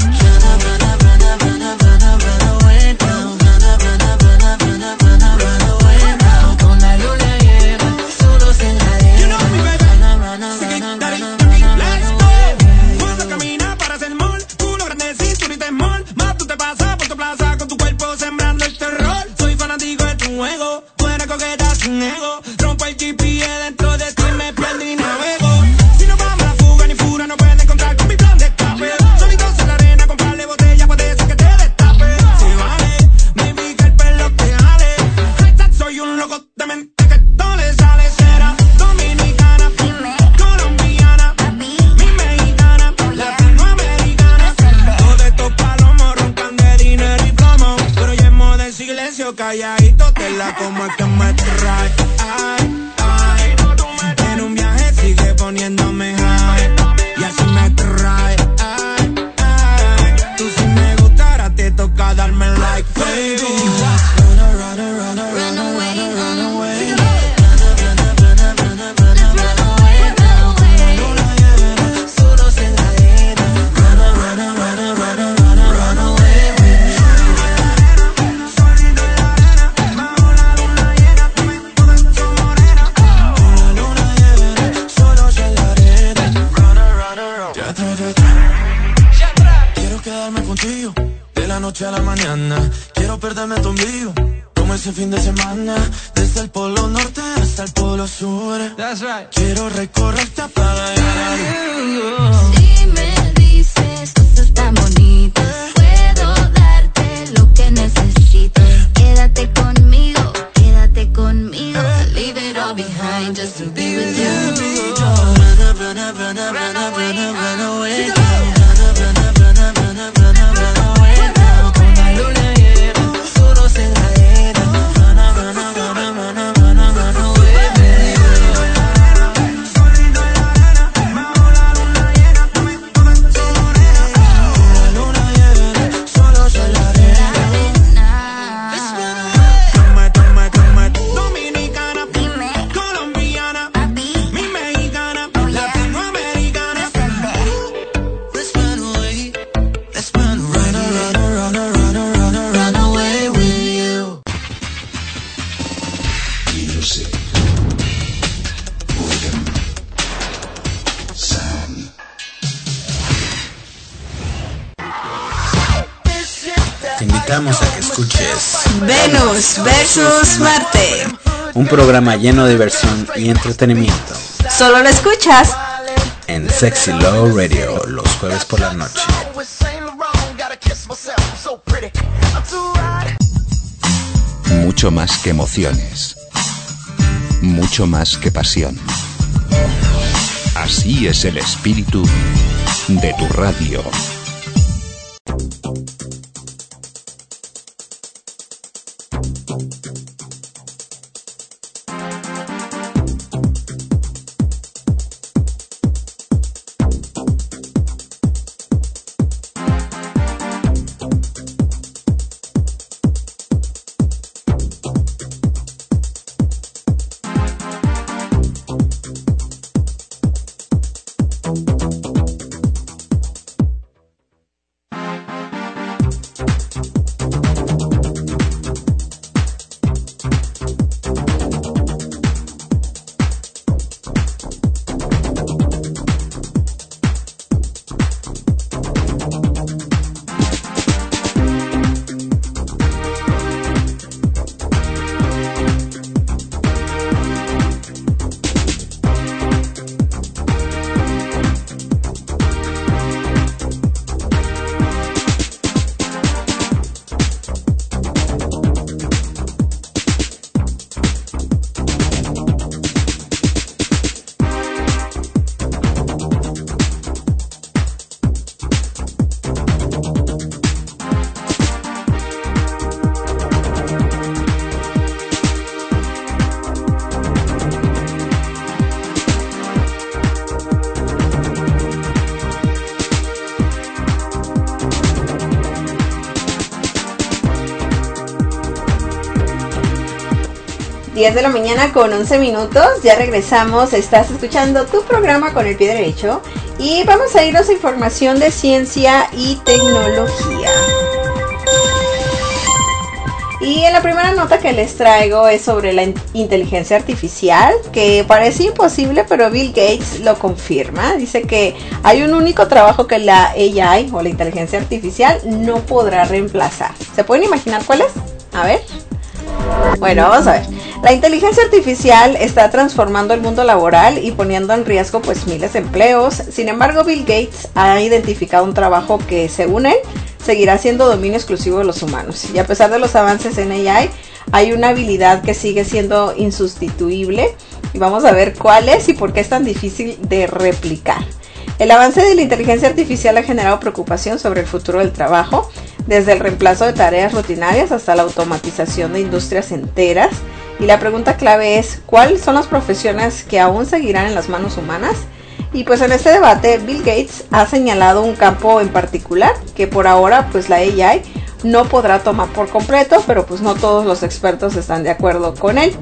Rompo el G P S dentro de ti, me pierdo y navego. Si no vamos a la fuga ni fura, no puedes encontrar con mi plan de escape. Solitos en la arena, comprarle botella, puede ser que te destape. Si vale, baby, que el pelo te jale. Hashtag soy un loco de mente que todo le sale. Será dominicana, colombiana, mi mexicana, latinoamericana. Todo esto palomos roncan de dinero y plomo. Pero yemos de silencio, calladito, te la como es que me trae. Ay, ay, en un viaje sigue poniéndome high y así me trae. Ay, ay, tú si me gustara te toca darme like, baby. Run, run, run, run away, run away. Solos en la arena. Run, run, run, run, run, run away. Solito en la arena, bajo la luna llena, tú me pones tu morena. Con la luna llena, solos en la arena. Run, run, run.
Ya atrás, ya atrás. Quiero quedarme contigo de la noche a la mañana. Quiero perderme tu ombligo como ese fin de semana. Desde el polo norte hasta el polo sur.
That's right.
Quiero recorrerte para llegar.
Si me dices cosas tan bonitas, puedo darte lo que necesito. Quédate conmigo, quédate conmigo. Leave it all behind just to be with you.
Run, run, run, run, run, run, run away. Run, run, run, run, run, run away. Con la luna llena, solos en la arena. Run, run, run, run, run, run, run away, baby.
Solito en la arena, bajo la luna llena, tú me pones tu morena.
Con la luna llena, solos en la arena.
Toma, toma, toma, dominicana, colombiana, mi mexicana, latinoamericana.
Let's run away. Let's run away. Run, run, run, run, run, run away with you.
Music. Rhythm. Sound.
Te invitamos a que escuches
Venus versus Marte.
un programa lleno de diversión y entretenimiento
Solo lo escuchas
en Sexy Love Radio los jueves por la noche.
Mucho más que emociones. Mucho más que pasión. Así es el espíritu de tu radio.
diez de la mañana con once minutos, ya regresamos, estás escuchando tu programa Con el Pie Derecho y vamos a irnos a información de ciencia y tecnología. Y en la primera nota que les traigo es sobre la in- inteligencia artificial, que parece imposible, pero Bill Gates lo confirma. Dice que hay un único trabajo que la A I o la inteligencia artificial no podrá reemplazar. ¿Se pueden imaginar cuál es? A ver. Bueno, vamos a ver. La inteligencia artificial está transformando el mundo laboral y poniendo en riesgo pues miles de empleos. Sin embargo, Bill Gates ha identificado un trabajo que, según él, seguirá siendo dominio exclusivo de los humanos. Y a pesar de los avances en A I, hay una habilidad que sigue siendo insustituible. Y vamos a ver cuál es y por qué es tan difícil de replicar. El avance de la inteligencia artificial ha generado preocupación sobre el futuro del trabajo, desde el reemplazo de tareas rutinarias hasta la automatización de industrias enteras. Y la pregunta clave es, ¿cuáles son las profesiones que aún seguirán en las manos humanas? Y pues en este debate Bill Gates ha señalado un campo en particular que por ahora pues la A I no podrá tomar por completo, pero pues no todos los expertos están de acuerdo con él.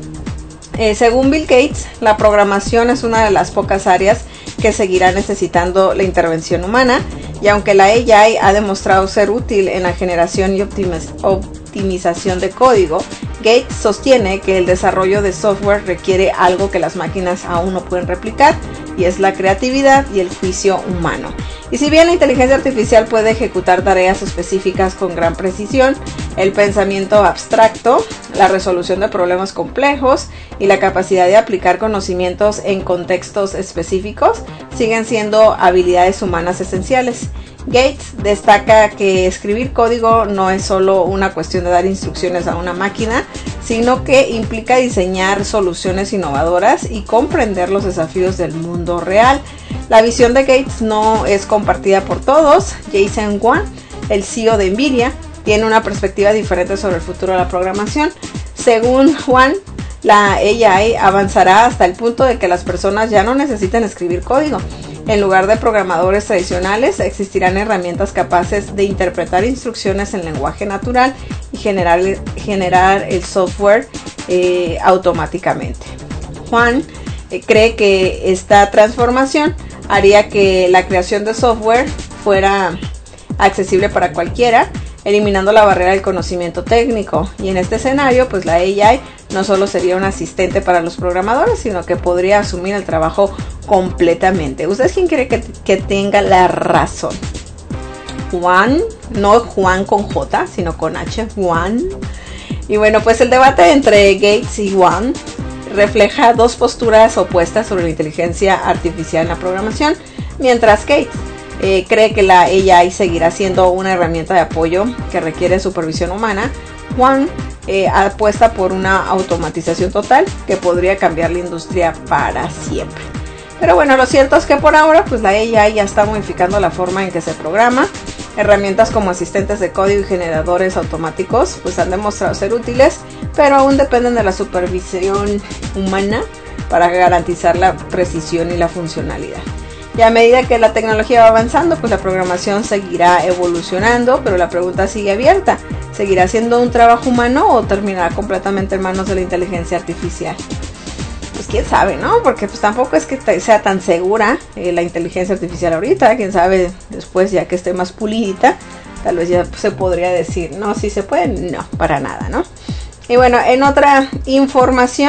Eh, según Bill Gates, la programación es una de las pocas áreas que seguirá necesitando la intervención humana, y aunque la A I ha demostrado ser útil en la generación y optimiz- optimización de código, Gates sostiene que el desarrollo de software requiere algo que las máquinas aún no pueden replicar, y es la creatividad y el juicio humano. Y si bien la inteligencia artificial puede ejecutar tareas específicas con gran precisión, el pensamiento abstracto, la resolución de problemas complejos y la capacidad de aplicar conocimientos en contextos específicos siguen siendo habilidades humanas esenciales. Gates destaca que escribir código no es solo una cuestión de dar instrucciones a una máquina, sino que implica diseñar soluciones innovadoras y comprender los desafíos del mundo real. La visión de Gates no es compartida por todos. Jensen Huang, el C E O de Nvidia, tiene una perspectiva diferente sobre el futuro de la programación. Según Huang, la A I avanzará hasta el punto de que las personas ya no necesitan escribir código. En lugar de programadores tradicionales, existirán herramientas capaces de interpretar instrucciones en lenguaje natural y generar, generar el software eh, automáticamente. Juan eh, cree que esta transformación haría que la creación de software fuera accesible para cualquiera, eliminando la barrera del conocimiento técnico. Y en este escenario, pues la A I no solo sería un asistente para los programadores, sino que podría asumir el trabajo completamente. ¿Ustedes quién cree que, que tenga la razón? Juan, no Juan con J, sino con H, Juan. Y bueno, pues el debate entre Gates y Juan refleja dos posturas opuestas sobre la inteligencia artificial en la programación, mientras Gates Eh, cree que la A I seguirá siendo una herramienta de apoyo que requiere supervisión humana. Juan eh, apuesta por una automatización total que podría cambiar la industria para siempre. Pero bueno, lo cierto es que por ahora pues la A I ya está modificando la forma en que se programa. Herramientas como asistentes de código y generadores automáticos pues han demostrado ser útiles, pero aún dependen de la supervisión humana para garantizar la precisión y la funcionalidad. Y a medida que la tecnología va avanzando, pues la programación seguirá evolucionando, pero la pregunta sigue abierta. ¿Seguirá siendo un trabajo humano o terminará completamente en manos de la inteligencia artificial? Pues quién sabe, ¿no? Porque pues tampoco es que sea tan segura eh, la inteligencia artificial ahorita. Quién sabe después, ya que esté más pulidita, tal vez ya se podría decir, no, si se puede, no, para nada, ¿no? Y bueno, en otra información...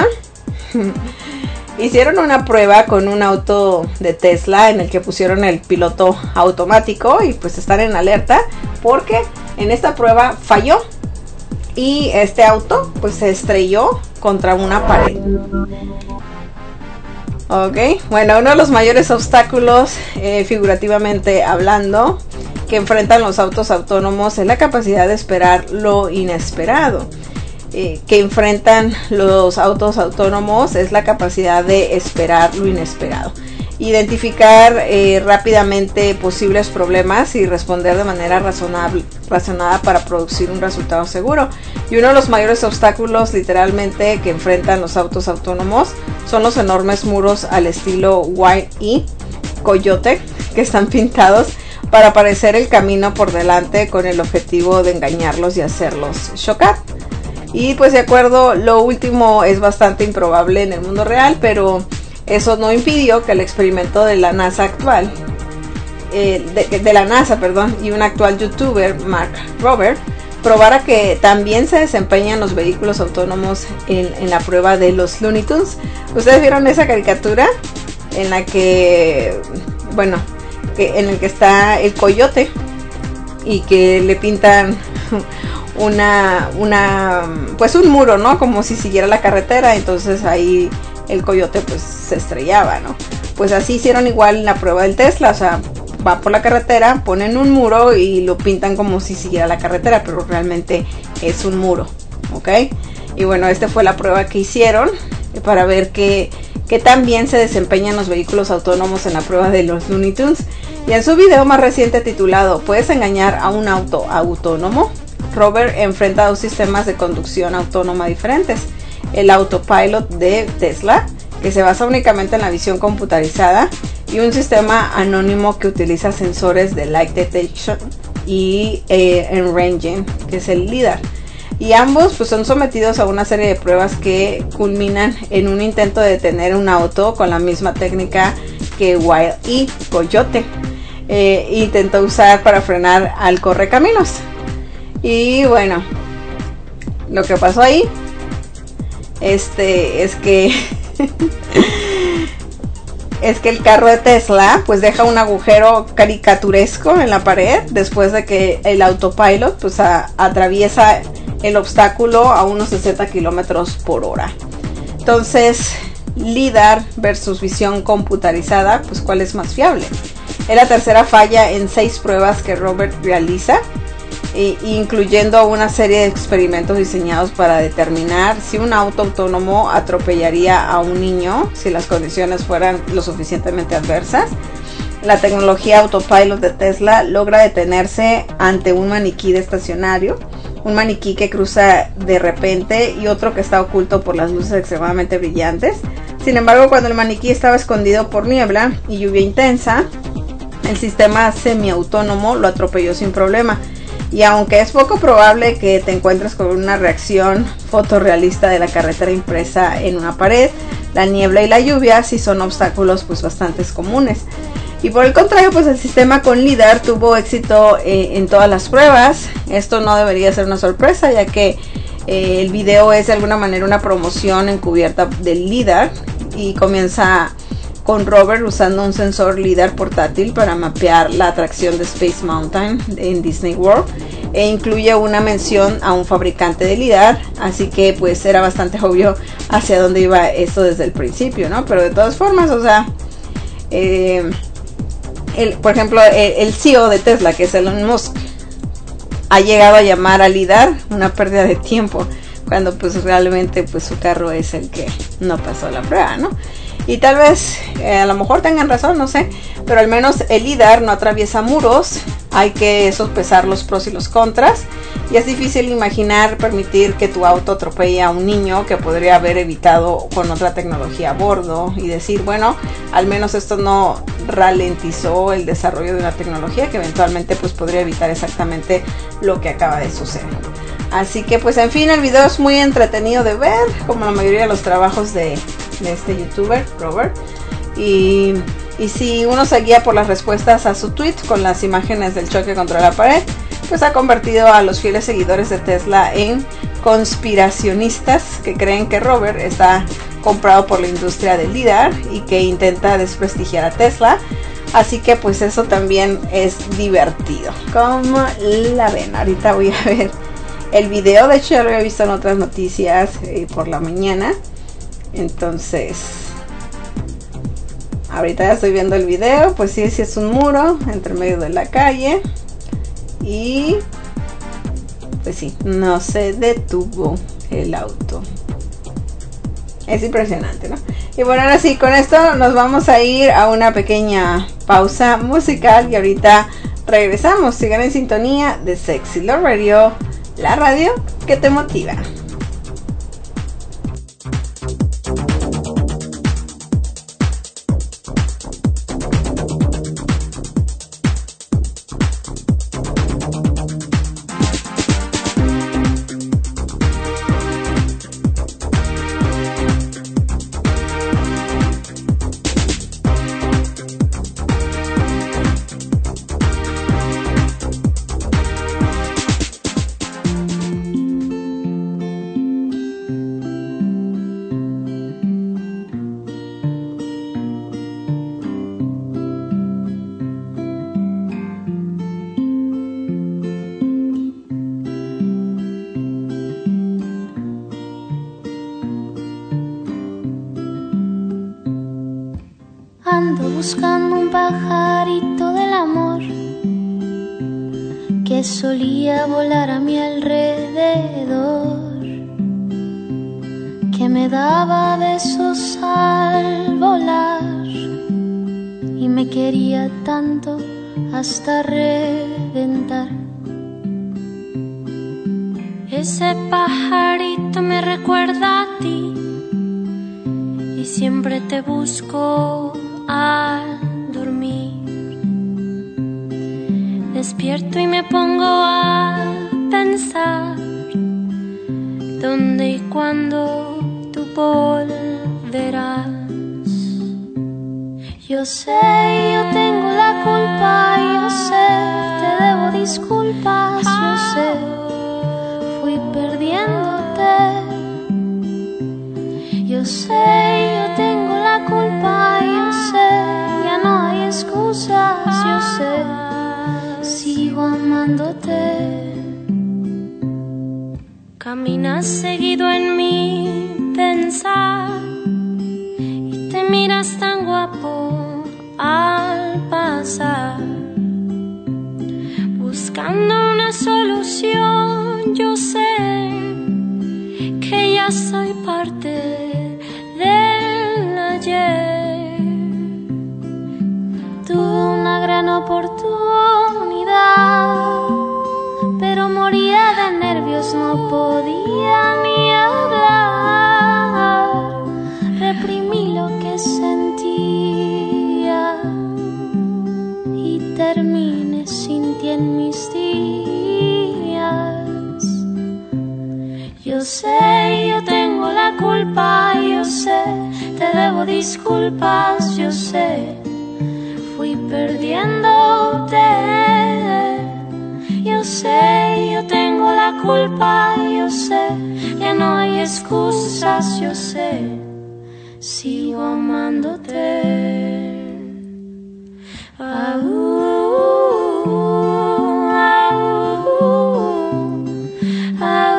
Hicieron una prueba con un auto de Tesla en el que pusieron el piloto automático y pues están en alerta porque en esta prueba falló y este auto pues se estrelló contra una pared. Ok, bueno, uno de los mayores obstáculos, eh, figurativamente hablando, que enfrentan los autos autónomos es la capacidad de esperar lo inesperado. Eh, que enfrentan los autos autónomos es la capacidad de esperar lo inesperado, identificar eh, rápidamente posibles problemas y responder de manera razonable, razonada para producir un resultado seguro. Y uno de los mayores obstáculos literalmente que enfrentan los autos autónomos son los enormes muros al estilo Wile-E Coyote que están pintados para aparecer el camino por delante con el objetivo de engañarlos y hacerlos chocar. Y pues de acuerdo, lo último es bastante improbable en el mundo real, pero eso no impidió que el experimento de la NASA actual, eh, de, de la NASA, perdón, y un actual youtuber, Mark Rober, probara que también se desempeñan los vehículos autónomos en, en la prueba de los Looney Tunes. ¿Ustedes vieron esa caricatura en la que, bueno, que en el que está el coyote y que le pintan una, una, pues un muro, ¿no? Como si siguiera la carretera, entonces ahí el coyote pues se estrellaba, ¿no? Pues así hicieron igual en la prueba del Tesla, o sea, va por la carretera, ponen un muro y lo pintan como si siguiera la carretera, pero realmente es un muro, ¿ok? Y bueno, esta fue la prueba que hicieron para ver que, que tan bien se desempeñan los vehículos autónomos en la prueba de los Looney Tunes. Y en su video más reciente titulado ¿Puedes engañar a un auto autónomo?, Robert enfrenta dos sistemas de conducción autónoma diferentes. El autopilot de Tesla, que se basa únicamente en la visión computarizada, y un sistema anónimo que utiliza sensores de light detection y eh, enranging, que es el LiDAR. Y ambos pues son sometidos a una serie de pruebas que culminan en un intento de detener un auto con la misma técnica que Wild E. Coyote eh, intentó usar para frenar al correcaminos. Y bueno, lo que pasó ahí este es que es que el carro de Tesla pues deja un agujero caricaturesco en la pared después de que el autopilot pues a, atraviesa el obstáculo a unos sesenta kilómetros por hora. Entonces, LiDAR versus visión computarizada, pues ¿cuál es más fiable? Es la tercera falla en seis pruebas que Robert realiza, e, incluyendo una serie de experimentos diseñados para determinar si un auto autónomo atropellaría a un niño si las condiciones fueran lo suficientemente adversas. La tecnología autopilot de Tesla logra detenerse ante un maniquí de estacionario, un maniquí que cruza de repente y otro que está oculto por las luces extremadamente brillantes. Sin embargo, cuando el maniquí estaba escondido por niebla y lluvia intensa, el sistema semiautónomo lo atropelló sin problema. Y aunque es poco probable que te encuentres con una reacción fotorrealista de la carretera impresa en una pared, la niebla y la lluvia sí son obstáculos pues bastante comunes. Y por el contrario, pues el sistema con LiDAR tuvo éxito eh, en todas las pruebas. Esto no debería ser una sorpresa, ya que eh, el video es de alguna manera una promoción encubierta del LiDAR y comienza con Robert usando un sensor LiDAR portátil para mapear la atracción de Space Mountain en Disney World, e incluye una mención a un fabricante de LiDAR, así que pues era bastante obvio hacia dónde iba esto desde el principio, ¿no? Pero de todas formas, o sea, eh, el, por ejemplo, el, el C E O de Tesla, que es Elon Musk, ha llegado a llamar a LiDAR una pérdida de tiempo, cuando pues realmente pues su carro es el que no pasó la prueba, ¿no? Y tal vez, eh, a lo mejor tengan razón, no sé, pero al menos el LiDAR no atraviesa muros, hay que sopesar los pros y los contras, y es difícil imaginar permitir que tu auto atropelle a un niño que podría haber evitado con otra tecnología a bordo, y decir, bueno, al menos esto no ralentizó el desarrollo de una tecnología que eventualmente pues podría evitar exactamente lo que acaba de suceder. Así que pues en fin, el video es muy entretenido de ver, como la mayoría de los trabajos de, de este youtuber, Robert. Y, y si uno se guía por las respuestas a su tweet con las imágenes del choque contra la pared, pues ha convertido a los fieles seguidores de Tesla en conspiracionistas que creen que Robert está comprado por la industria del LiDAR y que intenta desprestigiar a Tesla. Así que pues eso también es divertido. ¿Cómo la ven? Ahorita voy a ver el video. De hecho ya lo había visto en otras noticias eh, por la mañana. Entonces ahorita ya estoy viendo el video. Pues sí, sí es un muro entre medio de la calle. Y pues sí, no se detuvo el auto. Es impresionante, ¿no? Y bueno, ahora sí, con esto nos vamos a ir a una pequeña pausa musical. Y ahorita regresamos. Sigan en sintonía de Sexy Love Radio, la radio que te motiva.
que solía volar a mi alrededor, que me daba besos al volar y me quería tanto hasta reventar. Ese pajarito me recuerda a ti y siempre te busco al dormir. Despierto y me pongo a pensar dónde y cuándo tú volverás. Yo sé, yo tengo la culpa, yo sé, te debo disculpas, yo sé, fui perdiéndote. Yo sé, yo tengo la culpa, yo sé, ya no hay excusas, yo sé, sigo amándote. Caminas seguido en mi pensar y te miras tan guapo al pasar, buscando una solución. Yo sé que ya soy parte del ayer. Tuve una gran oportunidad, pero moría de nervios, no podía ni hablar. Reprimí lo que sentía y terminé sin ti en mis días. Yo sé, yo tengo la culpa, yo sé, te debo disculpas, yo sé, fui perdiéndote. Yo sé, yo tengo la culpa, yo sé, ya no hay excusas, yo sé, sigo amándote. Ah, uh, ah, uh, ah,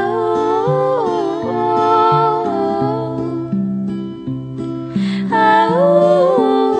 uh, ah, uh.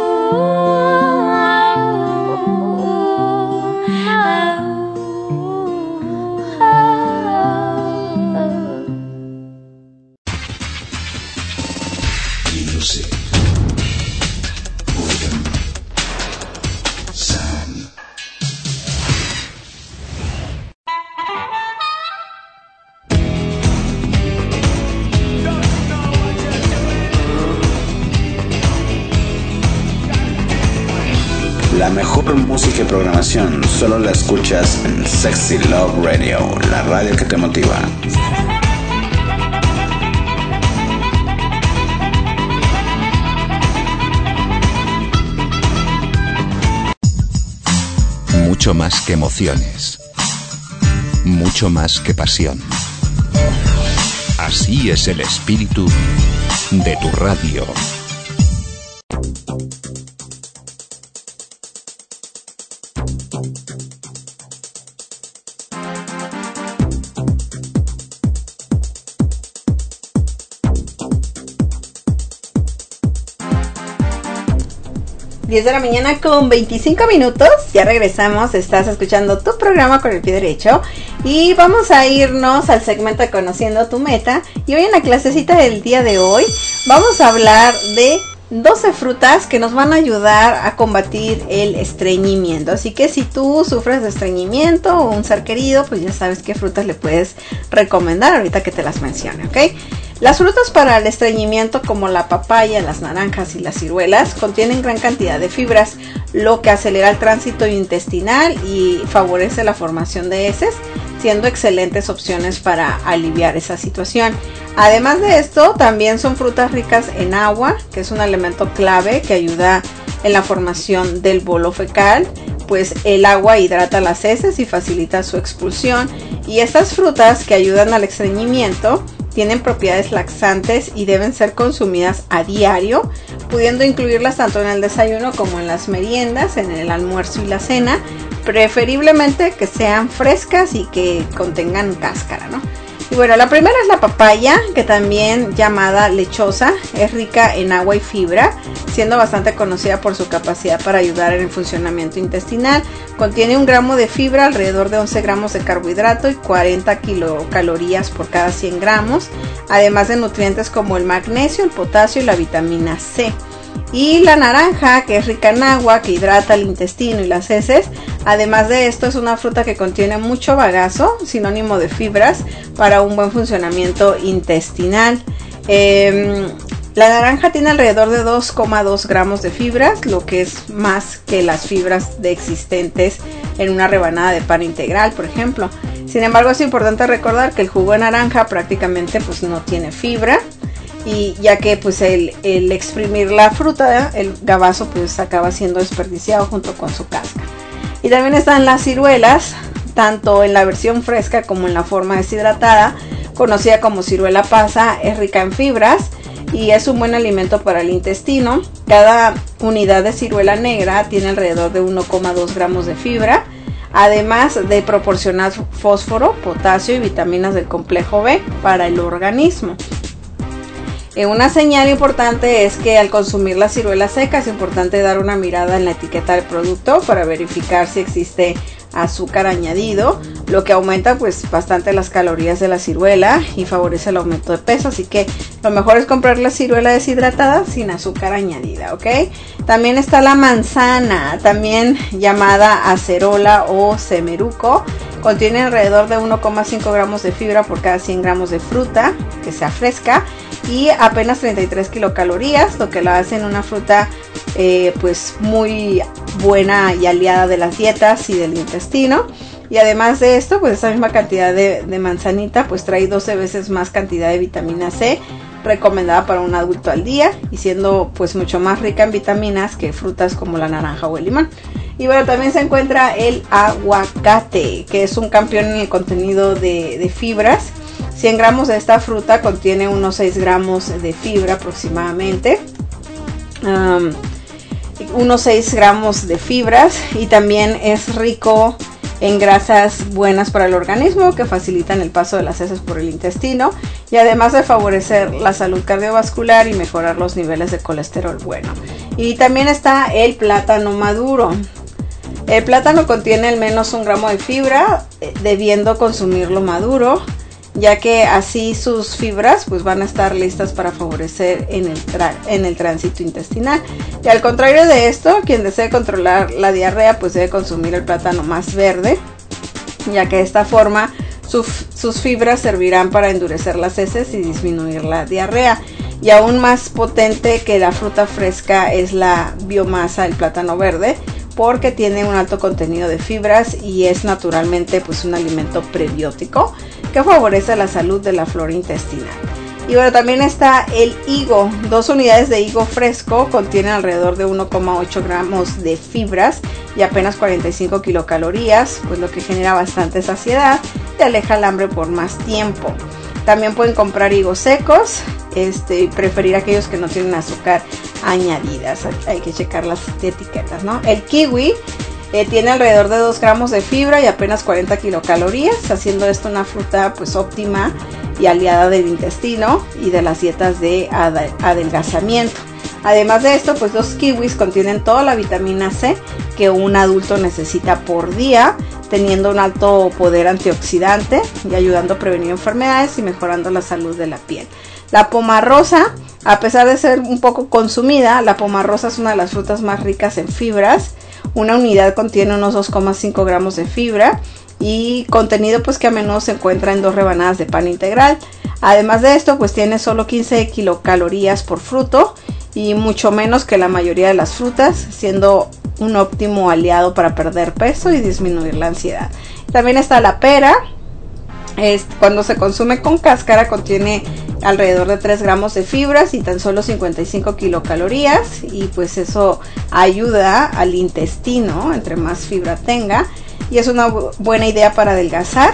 La mejor música y programación solo la escuchas en Sexy Love Radio, la radio que te motiva.
Mucho más que emociones, mucho más que pasión. Así es el espíritu de tu radio.
diez de la mañana con veinticinco minutos, ya regresamos, estás escuchando tu programa Con el Pie Derecho y vamos a irnos al segmento de Conociendo tu Meta. Y hoy en la clasecita del día de hoy vamos a hablar de doce frutas que nos van a ayudar a combatir el estreñimiento. Así que si tú sufres de estreñimiento o un ser querido, pues ya sabes qué frutas le puedes recomendar ahorita que te las mencione, ¿ok? Las frutas para el estreñimiento, como la papaya, las naranjas y las ciruelas, contienen gran cantidad de fibras, lo que acelera el tránsito intestinal y favorece la formación de heces, siendo excelentes opciones para aliviar esa situación. Además de esto, también son frutas ricas en agua, que es un elemento clave que ayuda en la formación del bolo fecal, pues el agua hidrata las heces y facilita su expulsión. Y estas frutas que ayudan al estreñimiento tienen propiedades laxantes y deben ser consumidas a diario, pudiendo incluirlas tanto en el desayuno como en las meriendas, en el almuerzo y la cena, preferiblemente que sean frescas y que contengan cáscara, ¿no? Y bueno, la primera es la papaya, que también llamada lechosa, es rica en agua y fibra, siendo bastante conocida por su capacidad para ayudar en el funcionamiento intestinal. Contiene un gramo de fibra, alrededor de once gramos de carbohidrato y cuarenta kilocalorías por cada cien gramos, además de nutrientes como el magnesio, el potasio y la vitamina C. Y la naranja, que es rica en agua, que hidrata el intestino y las heces. Además de esto, es una fruta que contiene mucho bagazo, sinónimo de fibras, para un buen funcionamiento intestinal. Eh, la naranja tiene alrededor de dos coma dos gramos de fibras, lo que es más que las fibras de existentes en una rebanada de pan integral, por ejemplo. Sin embargo, es importante recordar que el jugo de naranja prácticamente pues no tiene fibra, y ya que pues el, el exprimir la fruta, el gabazo pues acaba siendo desperdiciado junto con su cáscara. Y también están las ciruelas, tanto en la versión fresca como en la forma deshidratada, conocida como ciruela pasa. Es rica en fibras y es un buen alimento para el intestino. Cada unidad de ciruela negra tiene alrededor de uno coma dos gramos de fibra, además de proporcionar fósforo, potasio y vitaminas del complejo B para el organismo. Una señal importante es que al consumir la ciruela seca es importante dar una mirada en la etiqueta del producto para verificar si existe azúcar añadido, lo que aumenta pues bastante las calorías de la ciruela y favorece el aumento de peso. Así que lo mejor es comprar la ciruela deshidratada sin azúcar añadida, ¿ok? También está la manzana, también llamada acerola o semeruco. Contiene alrededor de uno coma cinco gramos de fibra por cada cien gramos de fruta que sea fresca y apenas treinta y tres kilocalorías, lo que la hace en una fruta eh, pues muy buena y aliada de las dietas y del intestino. Y además de esto, pues esta misma cantidad de, de manzanita pues trae doce veces más cantidad de vitamina C, recomendada para un adulto al día, y siendo pues mucho más rica en vitaminas que frutas como la naranja o el limón. Y bueno, también se encuentra el aguacate, que es un campeón en el contenido de, de fibras. cien gramos de esta fruta contiene unos seis gramos de fibra aproximadamente. Um, unos seis gramos de fibras, y también es rico en grasas buenas para el organismo que facilitan el paso de las heces por el intestino, y además de favorecer la salud cardiovascular y mejorar los niveles de colesterol bueno. Y también está el plátano maduro. El plátano contiene al menos un gramo de fibra, debiendo consumirlo maduro, ya que así sus fibras pues van a estar listas para favorecer en el, tra en el tránsito intestinal. Y al contrario de esto, quien desee controlar la diarrea pues debe consumir el plátano más verde, ya que de esta forma su, sus fibras servirán para endurecer las heces y disminuir la diarrea. Y aún más potente que la fruta fresca es la biomasa del plátano verde, porque tiene un alto contenido de fibras y es naturalmente pues un alimento prebiótico que favorece la salud de la flora intestinal. Y bueno, también está el higo. Dos unidades de higo fresco contienen alrededor de uno coma ocho gramos de fibras y apenas cuarenta y cinco kilocalorías, pues lo que genera bastante saciedad y aleja el hambre por más tiempo. También pueden comprar higos secos, este, y preferir aquellos que no tienen azúcar añadidas. Hay que checar las etiquetas, ¿no? El kiwi eh, tiene alrededor de dos gramos de fibra y apenas cuarenta kilocalorías, haciendo esto una fruta pues óptima y aliada del intestino y de las dietas de adelgazamiento. Además de esto, pues los kiwis contienen toda la vitamina C que un adulto necesita por día, teniendo un alto poder antioxidante y ayudando a prevenir enfermedades y mejorando la salud de la piel. La pomarrosa, a pesar de ser un poco consumida, la pomarrosa es una de las frutas más ricas en fibras. Una unidad contiene unos dos coma cinco gramos de fibra y contenido pues que a menudo se encuentra en dos rebanadas de pan integral. Además de esto, pues tiene solo quince kilocalorías por fruto y mucho menos que la mayoría de las frutas, siendo un óptimo aliado para perder peso y disminuir la ansiedad. También está la pera. Es, cuando se consume con cáscara, contiene alrededor de tres gramos de fibras y tan solo cincuenta y cinco kilocalorías, y pues eso ayuda al intestino entre más fibra tenga, y es una bu buena idea para adelgazar,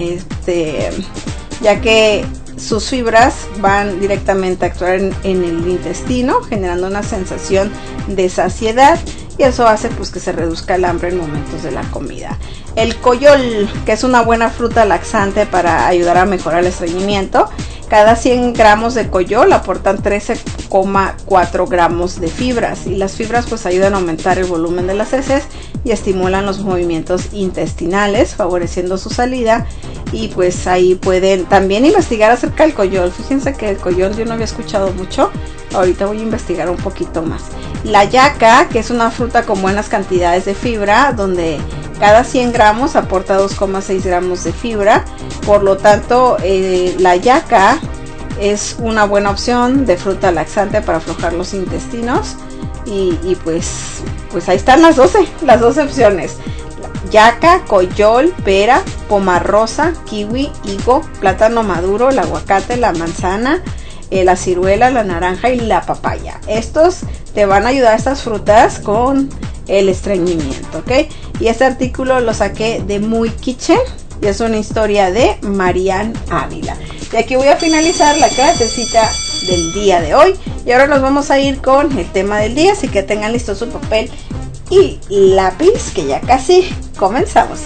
este, ya que sus fibras van directamente a actuar en, en el intestino, generando una sensación de saciedad. y eso hace pues que se reduzca el hambre en momentos de la comida. El coyol, que es una buena fruta laxante para ayudar a mejorar el estreñimiento. Cada cien gramos de coyol aportan trece coma cuatro gramos de fibras, y las fibras pues ayudan a aumentar el volumen de las heces y estimulan los movimientos intestinales, favoreciendo su salida. Y pues ahí pueden también investigar acerca del coyol. Fíjense que el coyol yo no había escuchado mucho, ahorita voy a investigar un poquito más. La yaca, que es una fruta con buenas cantidades de fibra, donde cada cien gramos aporta dos coma seis gramos de fibra. Por lo tanto, eh, la yaca es una buena opción de fruta laxante para aflojar los intestinos. Y, y pues, pues ahí están las doce, las doce opciones. Yaca, coyol, pera, poma rosa, kiwi, higo, plátano maduro, el aguacate, la manzana, eh, la ciruela, la naranja y la papaya. Estos te van a ayudar, estas frutas, con el estreñimiento, ¿ok? Y este artículo lo saqué de Muy Kitchen y es una historia de Marian Ávila. Y aquí voy a finalizar la clasecita del día de hoy. Y ahora nos vamos a ir con el tema del día, así que tengan listo su papel y lápiz, que ya casi comenzamos.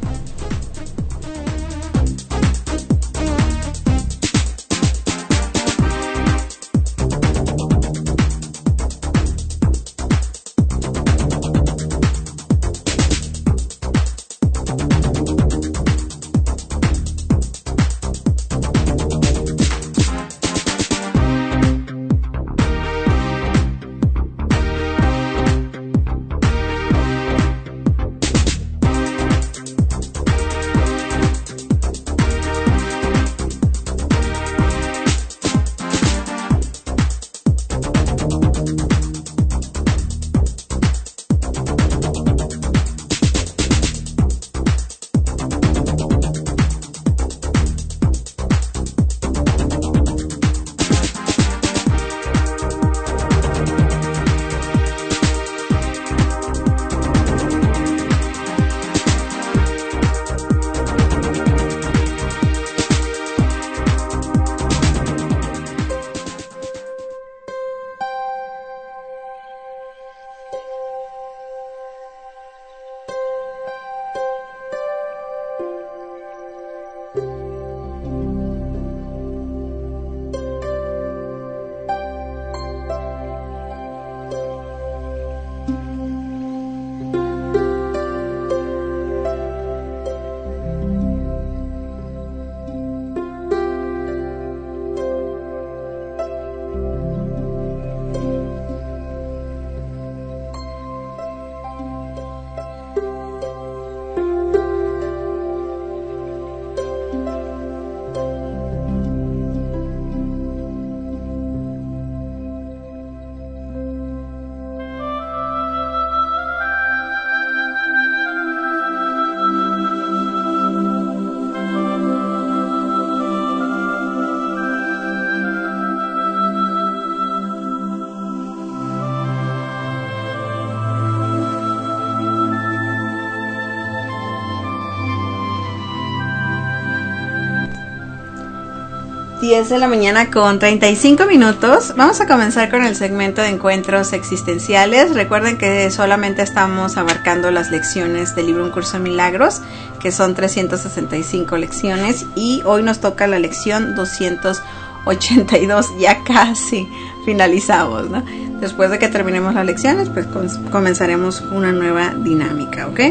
diez de la mañana con treinta y cinco minutos. Vamos a comenzar con el segmento de encuentros existenciales. Recuerden que solamente estamos abarcando las lecciones del libro Un Curso de Milagros, que son trescientas sesenta y cinco lecciones, y hoy nos toca la lección doscientos ochenta y dos. Ya casi finalizamos, ¿no? Después de que terminemos las lecciones, pues comenzaremos una nueva dinámica, ¿ok?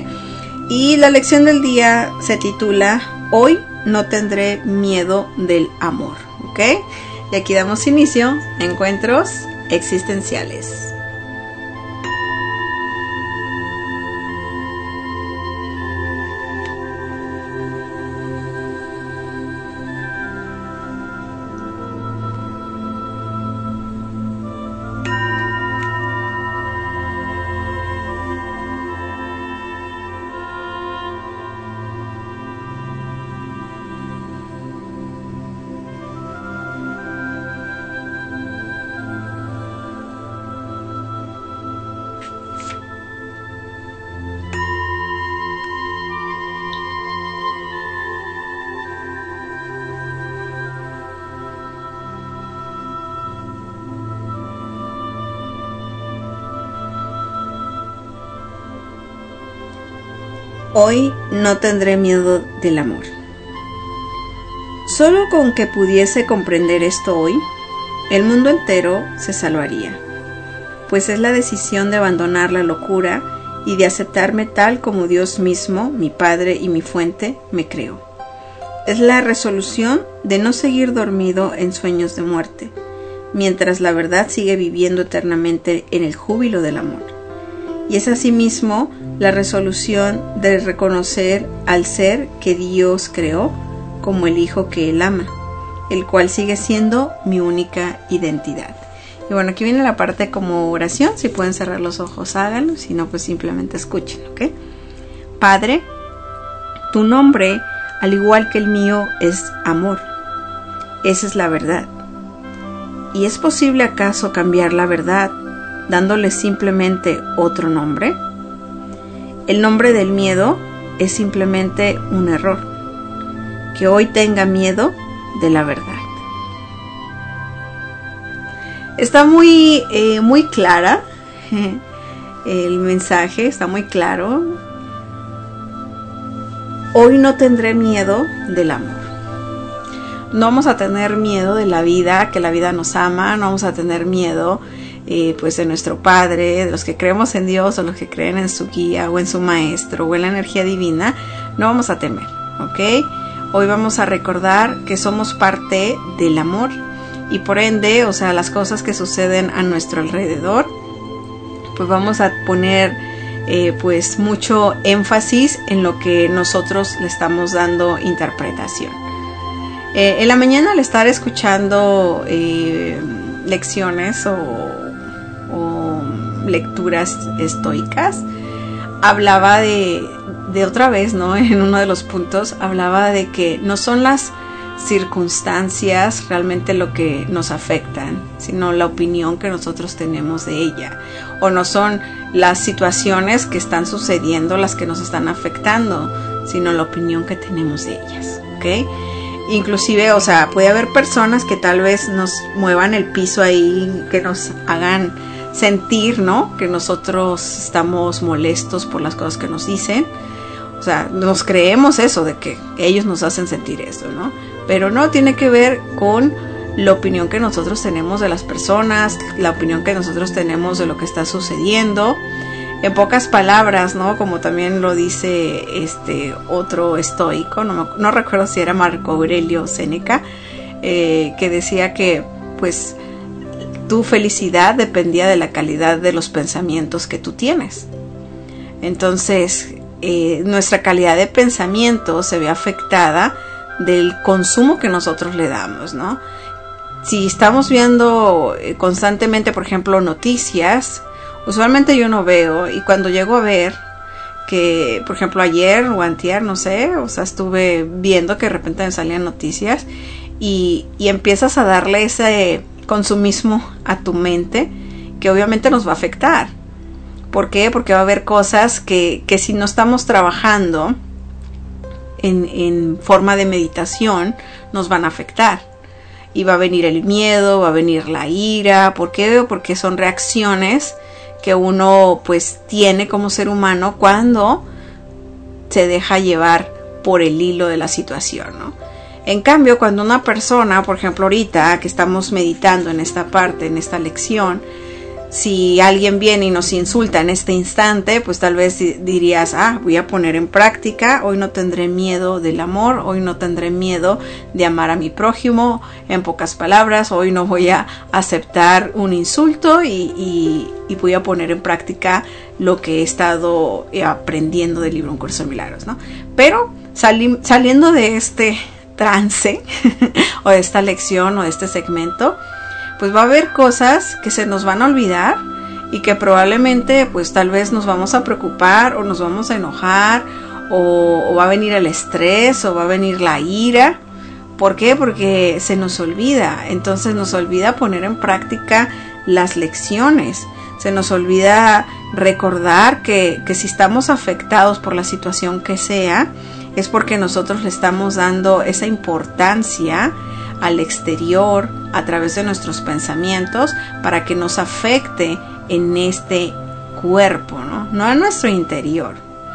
Y la lección del día se titula Hoy no tendré miedo del amor, ¿ok? Y aquí damos inicio a encuentros existenciales. Hoy no tendré miedo del amor. Solo con que pudiese comprender esto hoy, el mundo entero se salvaría, pues es la decisión de abandonar la locura y de aceptarme tal como Dios mismo, mi Padre y mi fuente, me creó. Es la resolución de no seguir dormido en sueños de muerte, mientras la verdad sigue viviendo eternamente en el júbilo del amor. Y es asimismo la resolución de reconocer al ser que Dios creó como el Hijo que Él ama, el cual sigue siendo mi única identidad. Y bueno, aquí viene la parte como oración. Si pueden cerrar los ojos, háganlo. Si no, pues simplemente escuchen, ¿ok? Padre, tu nombre, al igual que el mío, es amor. Esa es la verdad. ¿Y es posible acaso cambiar la verdad dándole simplemente otro nombre? El nombre del miedo es simplemente un error. Que hoy tenga miedo de la verdad. Está muy, eh, muy clara el mensaje, está muy claro. Hoy no tendré miedo del amor. No vamos a tener miedo de la vida, que la vida nos ama. No vamos a tener miedo eh, pues de nuestro Padre, de los que creemos en Dios o los que creen en su guía o en su maestro o en la energía divina. No vamos a temer, ¿ok? Hoy vamos a recordar que somos parte del amor y por ende, o sea, las cosas que suceden a nuestro alrededor, pues vamos a poner eh, pues mucho énfasis en lo que nosotros le estamos dando interpretación. Eh, en la mañana al estar escuchando eh, lecciones o, o lecturas estoicas, hablaba de, de otra vez, ¿no? En uno de los puntos hablaba de que no son las circunstancias realmente lo que nos afectan, sino la opinión que nosotros tenemos de ella, o no son las situaciones que están sucediendo las que nos están afectando, sino la opinión que tenemos de ellas, ¿ok? Inclusive, o sea, puede haber personas que tal vez nos muevan el piso ahí, que nos hagan sentir, ¿no? Que nosotros estamos molestos por las cosas que nos dicen. O sea, nos creemos eso, de que ellos nos hacen sentir eso, ¿no? Pero no, tiene que ver con la opinión que nosotros tenemos de las personas, la opinión que nosotros tenemos de lo que está sucediendo. En pocas palabras, ¿no? Como también lo dice este otro estoico, no, me, no recuerdo si era Marco Aurelio Séneca, eh, que decía que, pues, tu felicidad dependía de la calidad de los pensamientos que tú tienes. Entonces, eh, nuestra calidad de pensamiento se ve afectada del consumo que nosotros le damos, ¿no? Si estamos viendo constantemente, por ejemplo, noticias, usualmente yo no veo, y cuando llego a ver que, por ejemplo, ayer o antier, no sé, o sea, estuve viendo que de repente me salían noticias y, y empiezas a darle ese consumismo a tu mente que obviamente nos va a afectar. ¿Por qué? Porque va a haber cosas que, que si no estamos trabajando en, en forma de meditación, nos van a afectar. Y va a venir el miedo, va a venir la ira. ¿Por qué? Porque son reacciones que uno pues tiene como ser humano cuando se deja llevar por el hilo de la situación, ¿no? En cambio, cuando una persona, por ejemplo ahorita que estamos meditando en esta parte, en esta lección, si alguien viene y nos insulta en este instante, pues tal vez dirías, ah, voy a poner en práctica, hoy no tendré miedo del amor, hoy no tendré miedo de amar a mi prójimo, en pocas palabras, hoy no voy a aceptar un insulto y, y, y voy a poner en práctica lo que he estado aprendiendo del libro Un Curso de Milagros, ¿no? Pero sali- saliendo de este trance o de esta lección o de este segmento, pues va a haber cosas que se nos van a olvidar y que probablemente pues tal vez nos vamos a preocupar o nos vamos a enojar o, o va a venir el estrés o va a venir la ira. ¿Por qué? Porque se nos olvida. Entonces nos olvida poner en práctica las lecciones. Se nos olvida recordar que, que si estamos afectados por la situación que sea, es porque nosotros le estamos dando esa importancia al exterior a través de nuestros pensamientos para que nos afecte en este cuerpo, ¿no? No a nuestro interior.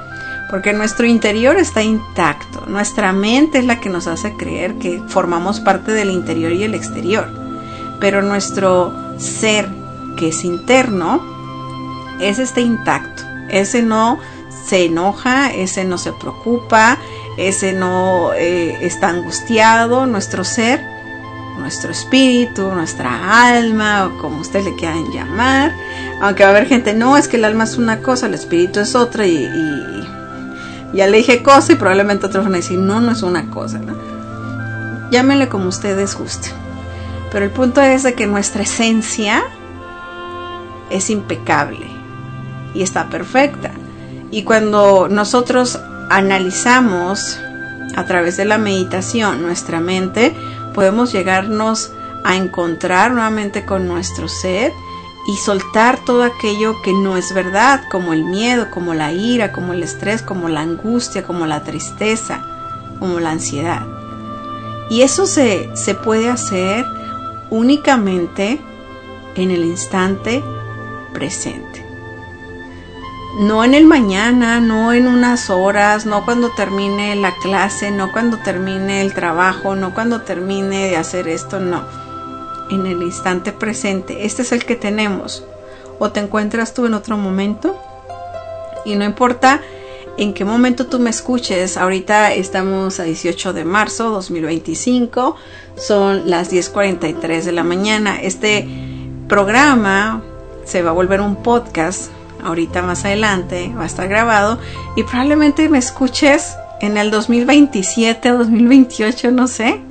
porque nuestro interior está intacto. Nuestra mente es la que nos hace creer que formamos parte del interior y el exterior, pero nuestro ser, que es interno, ese está intacto. Ese no se enoja, ese no se preocupa, ese no eh, está angustiado. Nuestro ser, nuestro espíritu, nuestra alma, o como ustedes le quieran llamar, aunque va a haber gente, no, es que el alma es una cosa, el espíritu es otra, y, y ya le dije cosa y probablemente otros van a decir, no, no es una cosa, ¿no? Llámenle como ustedes gusten, pero el punto es de que nuestra esencia es impecable y está perfecta. Y cuando nosotros analizamos a través de la meditación nuestra mente, podemos llegarnos a encontrar nuevamente con nuestro ser y soltar todo aquello que no es verdad, como el miedo, como la ira, como el estrés, como la angustia, como la tristeza, como la ansiedad. Y eso se, se puede hacer únicamente en el instante presente. No en el mañana, no en unas horas, no cuando termine la clase, no cuando termine el trabajo, no cuando termine de hacer esto, no. En el instante presente. Este es el que tenemos. O te encuentras tú en otro momento. Y no importa en qué momento tú me escuches. Ahorita estamos a dieciocho de marzo dos mil veinticinco. Son las diez cuarenta y tres de la mañana. Este programa se va a volver un podcast. Ahorita más adelante va a estar grabado. Y probablemente me escuches en el dos mil veintisiete, dos mil veintiocho, no sé.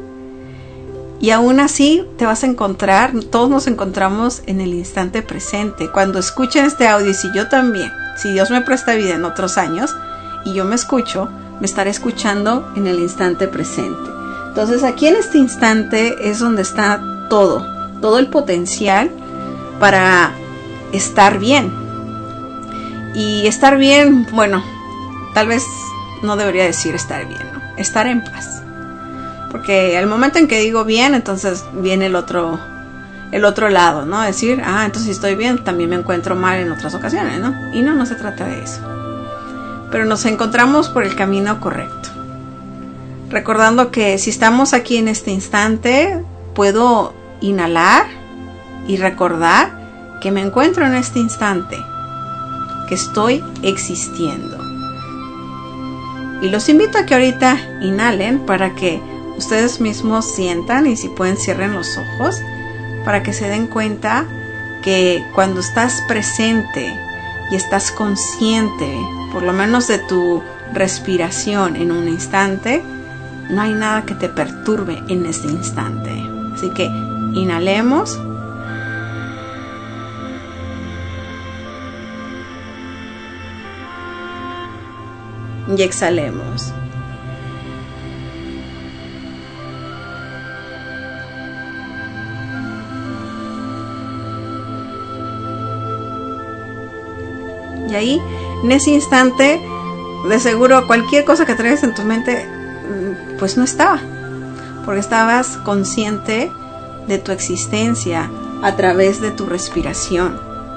Y aún así te vas a encontrar, todos nos encontramos en el instante presente. Cuando escuchen este audio, y si yo también, si Dios me presta vida en otros años, y yo me escucho, me estaré escuchando en el instante presente. Entonces aquí en este instante es donde está todo, todo el potencial para estar bien. Y estar bien, bueno, tal vez no debería decir estar bien, ¿no? Estar en paz. Porque al momento en que digo bien, entonces viene el otro, el otro lado, ¿no? Decir, ah, entonces si estoy bien, también me encuentro mal en otras ocasiones, ¿no? Y no, no se trata de eso. Pero nos encontramos por el camino correcto. Recordando que si estamos aquí en este instante, puedo inhalar y recordar que me encuentro en este instante, que estoy existiendo. Y los invito a que ahorita inhalen para que ustedes mismos sientan, y si pueden cierren los ojos para que se den cuenta que cuando estás presente y estás consciente, por lo menos de tu respiración en un instante, no hay nada que te perturbe en este instante. Así que inhalemos. Y exhalemos. Y ahí, en ese instante, de seguro cualquier cosa que traigas en tu mente, pues no estaba. Porque estabas consciente de tu existencia a través de tu respiración.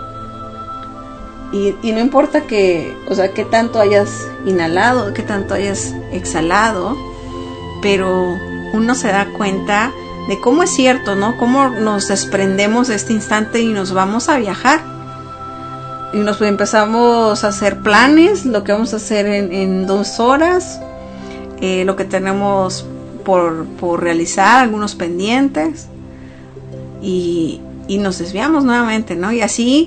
Y, y no importa que, o sea, qué tanto hayas inhalado, qué tanto hayas exhalado, pero uno se da cuenta de cómo es cierto, ¿no? Cómo nos desprendemos de este instante y nos vamos a viajar. Y nos empezamos a hacer planes, lo que vamos a hacer en, en dos horas, eh, lo que tenemos por, por realizar, algunos pendientes, y, y nos desviamos nuevamente, ¿no? Y así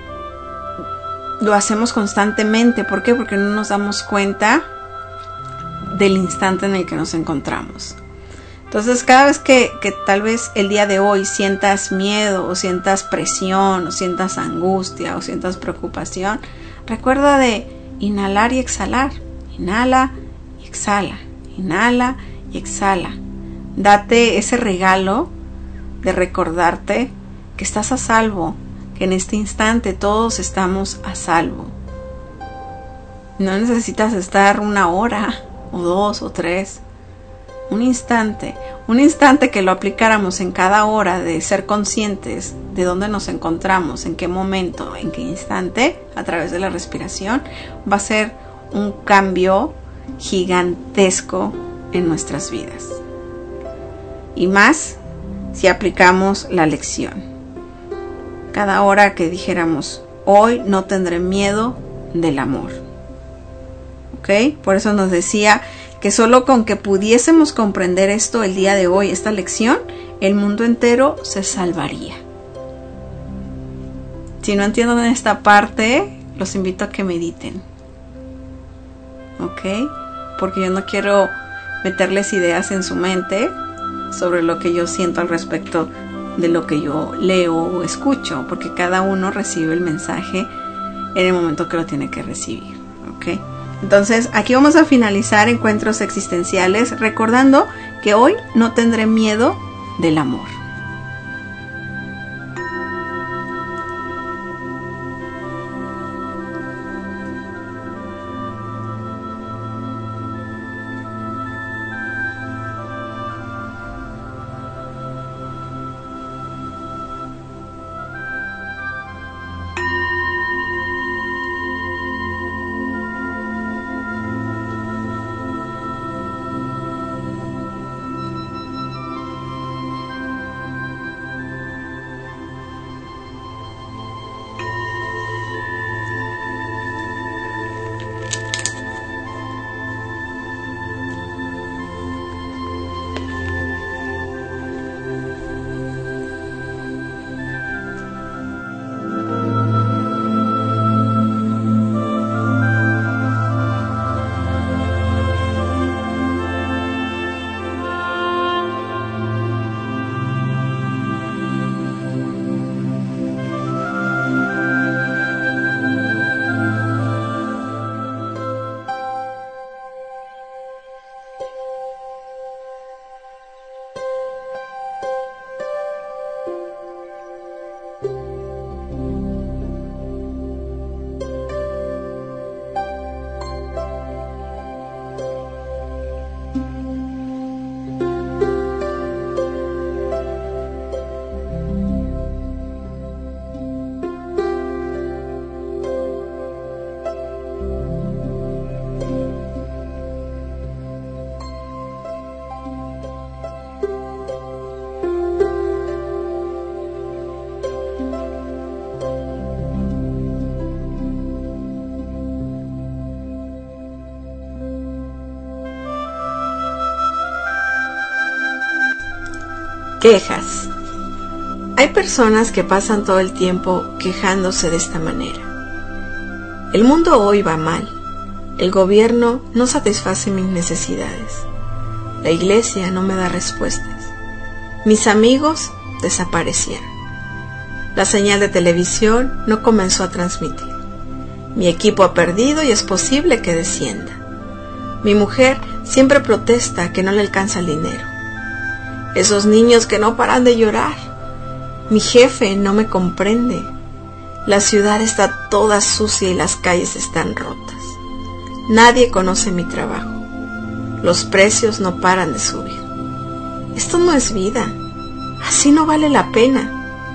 lo hacemos constantemente. ¿Por qué? Porque no nos damos cuenta del instante en el que nos encontramos. Entonces, cada vez que, que tal vez el día de hoy sientas miedo, o sientas presión, o sientas angustia, o sientas preocupación, recuerda de inhalar y exhalar. Inhala y exhala. Inhala y exhala. Date ese regalo de recordarte que estás a salvo, que en este instante todos estamos a salvo. No necesitas estar una hora, o dos, o tres. Un instante, un instante que lo aplicáramos en cada hora, de ser conscientes de dónde nos encontramos, en qué momento, en qué instante, a través de la respiración, va a ser un cambio gigantesco en nuestras vidas. Y más si aplicamos la lección. Cada hora que dijéramos, hoy no tendré miedo del amor. ¿Ok? Por eso nos decía que solo con que pudiésemos comprender esto el día de hoy, esta lección, el mundo entero se salvaría. Si no entienden esta parte, los invito a que mediten. ¿Ok? Porque yo no quiero meterles ideas en su mente sobre lo que yo siento al respecto de lo que yo leo o escucho, porque cada uno recibe el mensaje en el momento que lo tiene que recibir. ¿Ok? Entonces, aquí vamos a finalizar Encuentros Existenciales recordando que hoy no tendré miedo del amor. Quejas. Hay personas que pasan todo el tiempo quejándose de esta manera. El mundo hoy va mal. El gobierno no satisface mis necesidades. La iglesia no me da respuestas. Mis amigos desaparecieron. La señal de televisión no comenzó a transmitir. Mi equipo ha perdido y es posible que descienda. Mi mujer siempre protesta que no le alcanza el dinero. Esos niños que no paran de llorar. Mi jefe no me comprende. La ciudad está toda sucia y las calles están rotas. Nadie conoce mi trabajo. Los precios no paran de subir. Esto no es vida. Así no vale la pena.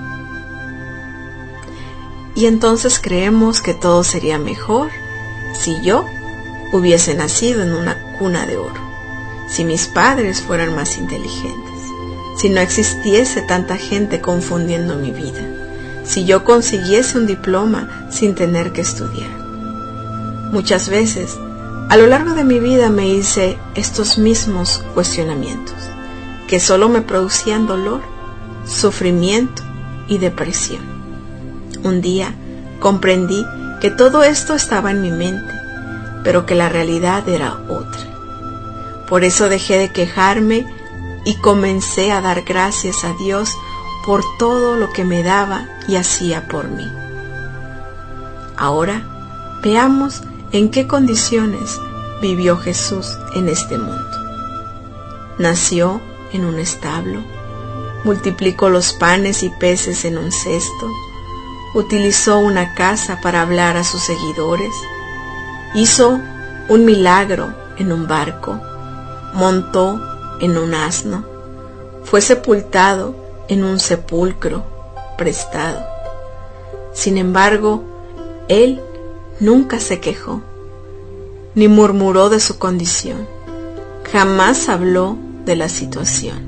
Y entonces creemos que todo sería mejor si yo hubiese nacido en una cuna de oro, si mis padres fueran más inteligentes, si no existiese tanta gente confundiendo mi vida, si yo consiguiese un diploma sin tener que estudiar. Muchas veces, a lo largo de mi vida me hice estos mismos cuestionamientos, que solo me producían dolor, sufrimiento y depresión. Un día comprendí que todo esto estaba en mi mente, pero que la realidad era otra. Por eso dejé de quejarme y comencé a dar gracias a Dios por todo lo que me daba y hacía por mí. Ahora veamos en qué condiciones vivió Jesús en este mundo. Nació en un establo, multiplicó los panes y peces en un cesto, utilizó una casa para hablar a sus seguidores, hizo un milagro en un barco, montó en un asno, fue sepultado en un sepulcro prestado. Sin embargo, él nunca se quejó. ni murmuró de su condición. Jamás habló de la situación.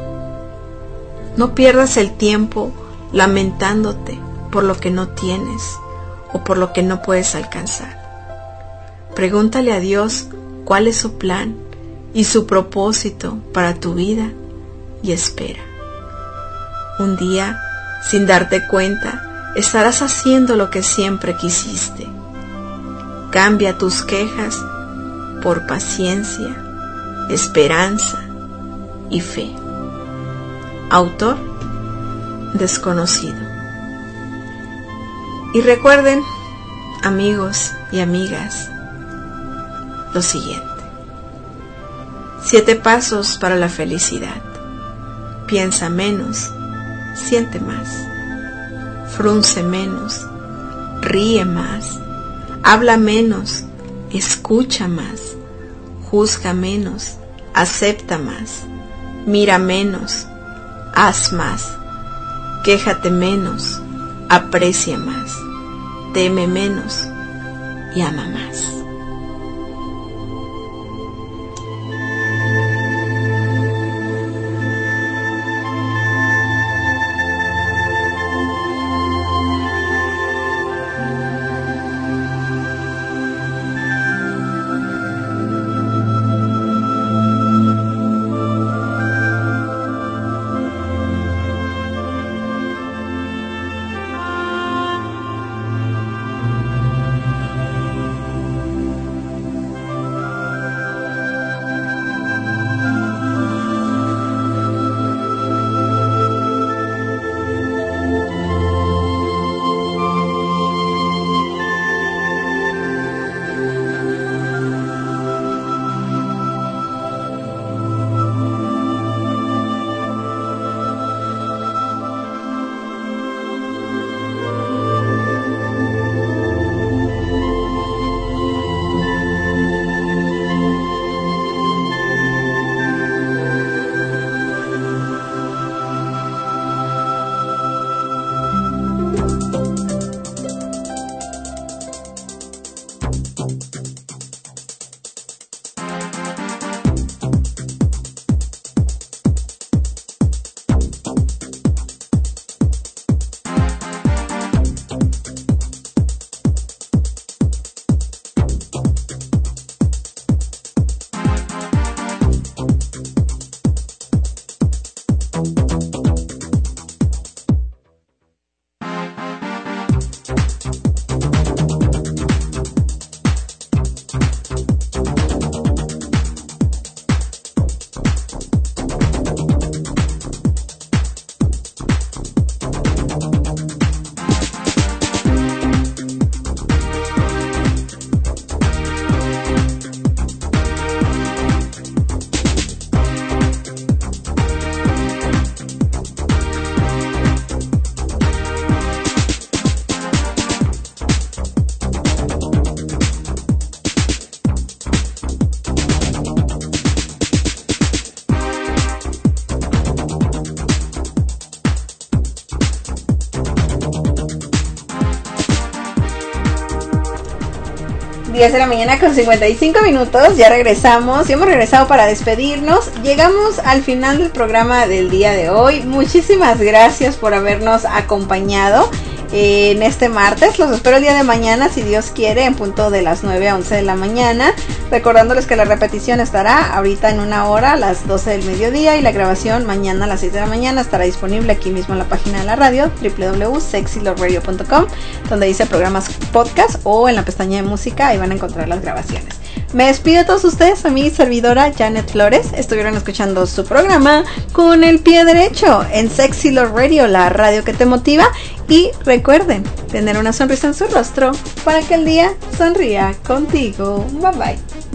No pierdas el tiempo lamentándote por lo que no tienes o por lo que no puedes alcanzar. Pregúntale a Dios cuál es su plan y su propósito para tu vida y espera. Un día, sin darte cuenta, estarás haciendo lo que siempre quisiste. Cambia tus quejas por paciencia, esperanza y fe. Autor desconocido. Y recuerden, amigos y amigas, lo siguiente. Siete pasos para la felicidad. Piensa menos, siente más. Frunce menos, ríe más. Habla menos, escucha más. Juzga menos, acepta más. Mira menos, haz más. Quéjate menos, aprecia más. Teme menos y ama más.
diez de la mañana con cincuenta y cinco minutos, ya regresamos y hemos regresado para despedirnos. Llegamos al final del programa del día de hoy. Muchísimas gracias por habernos acompañado en este martes. Los espero el día de mañana, si Dios quiere, en punto de las nueve a once de la mañana. Recordándoles que la repetición estará ahorita en una hora a las doce del mediodía y la grabación mañana a las seis de la mañana estará disponible aquí mismo en la página de la radio doble u doble u doble u punto sexy love radio punto com, donde dice programas podcast, o en la pestaña de música, ahí van a encontrar las grabaciones. Me despido de todos ustedes, a mi servidora Janet Flores. Estuvieron escuchando su programa Con el Pie Derecho en Sexy Love Radio, la radio que te motiva. Y recuerden tener una sonrisa en su rostro para que el día sonría contigo. Bye bye.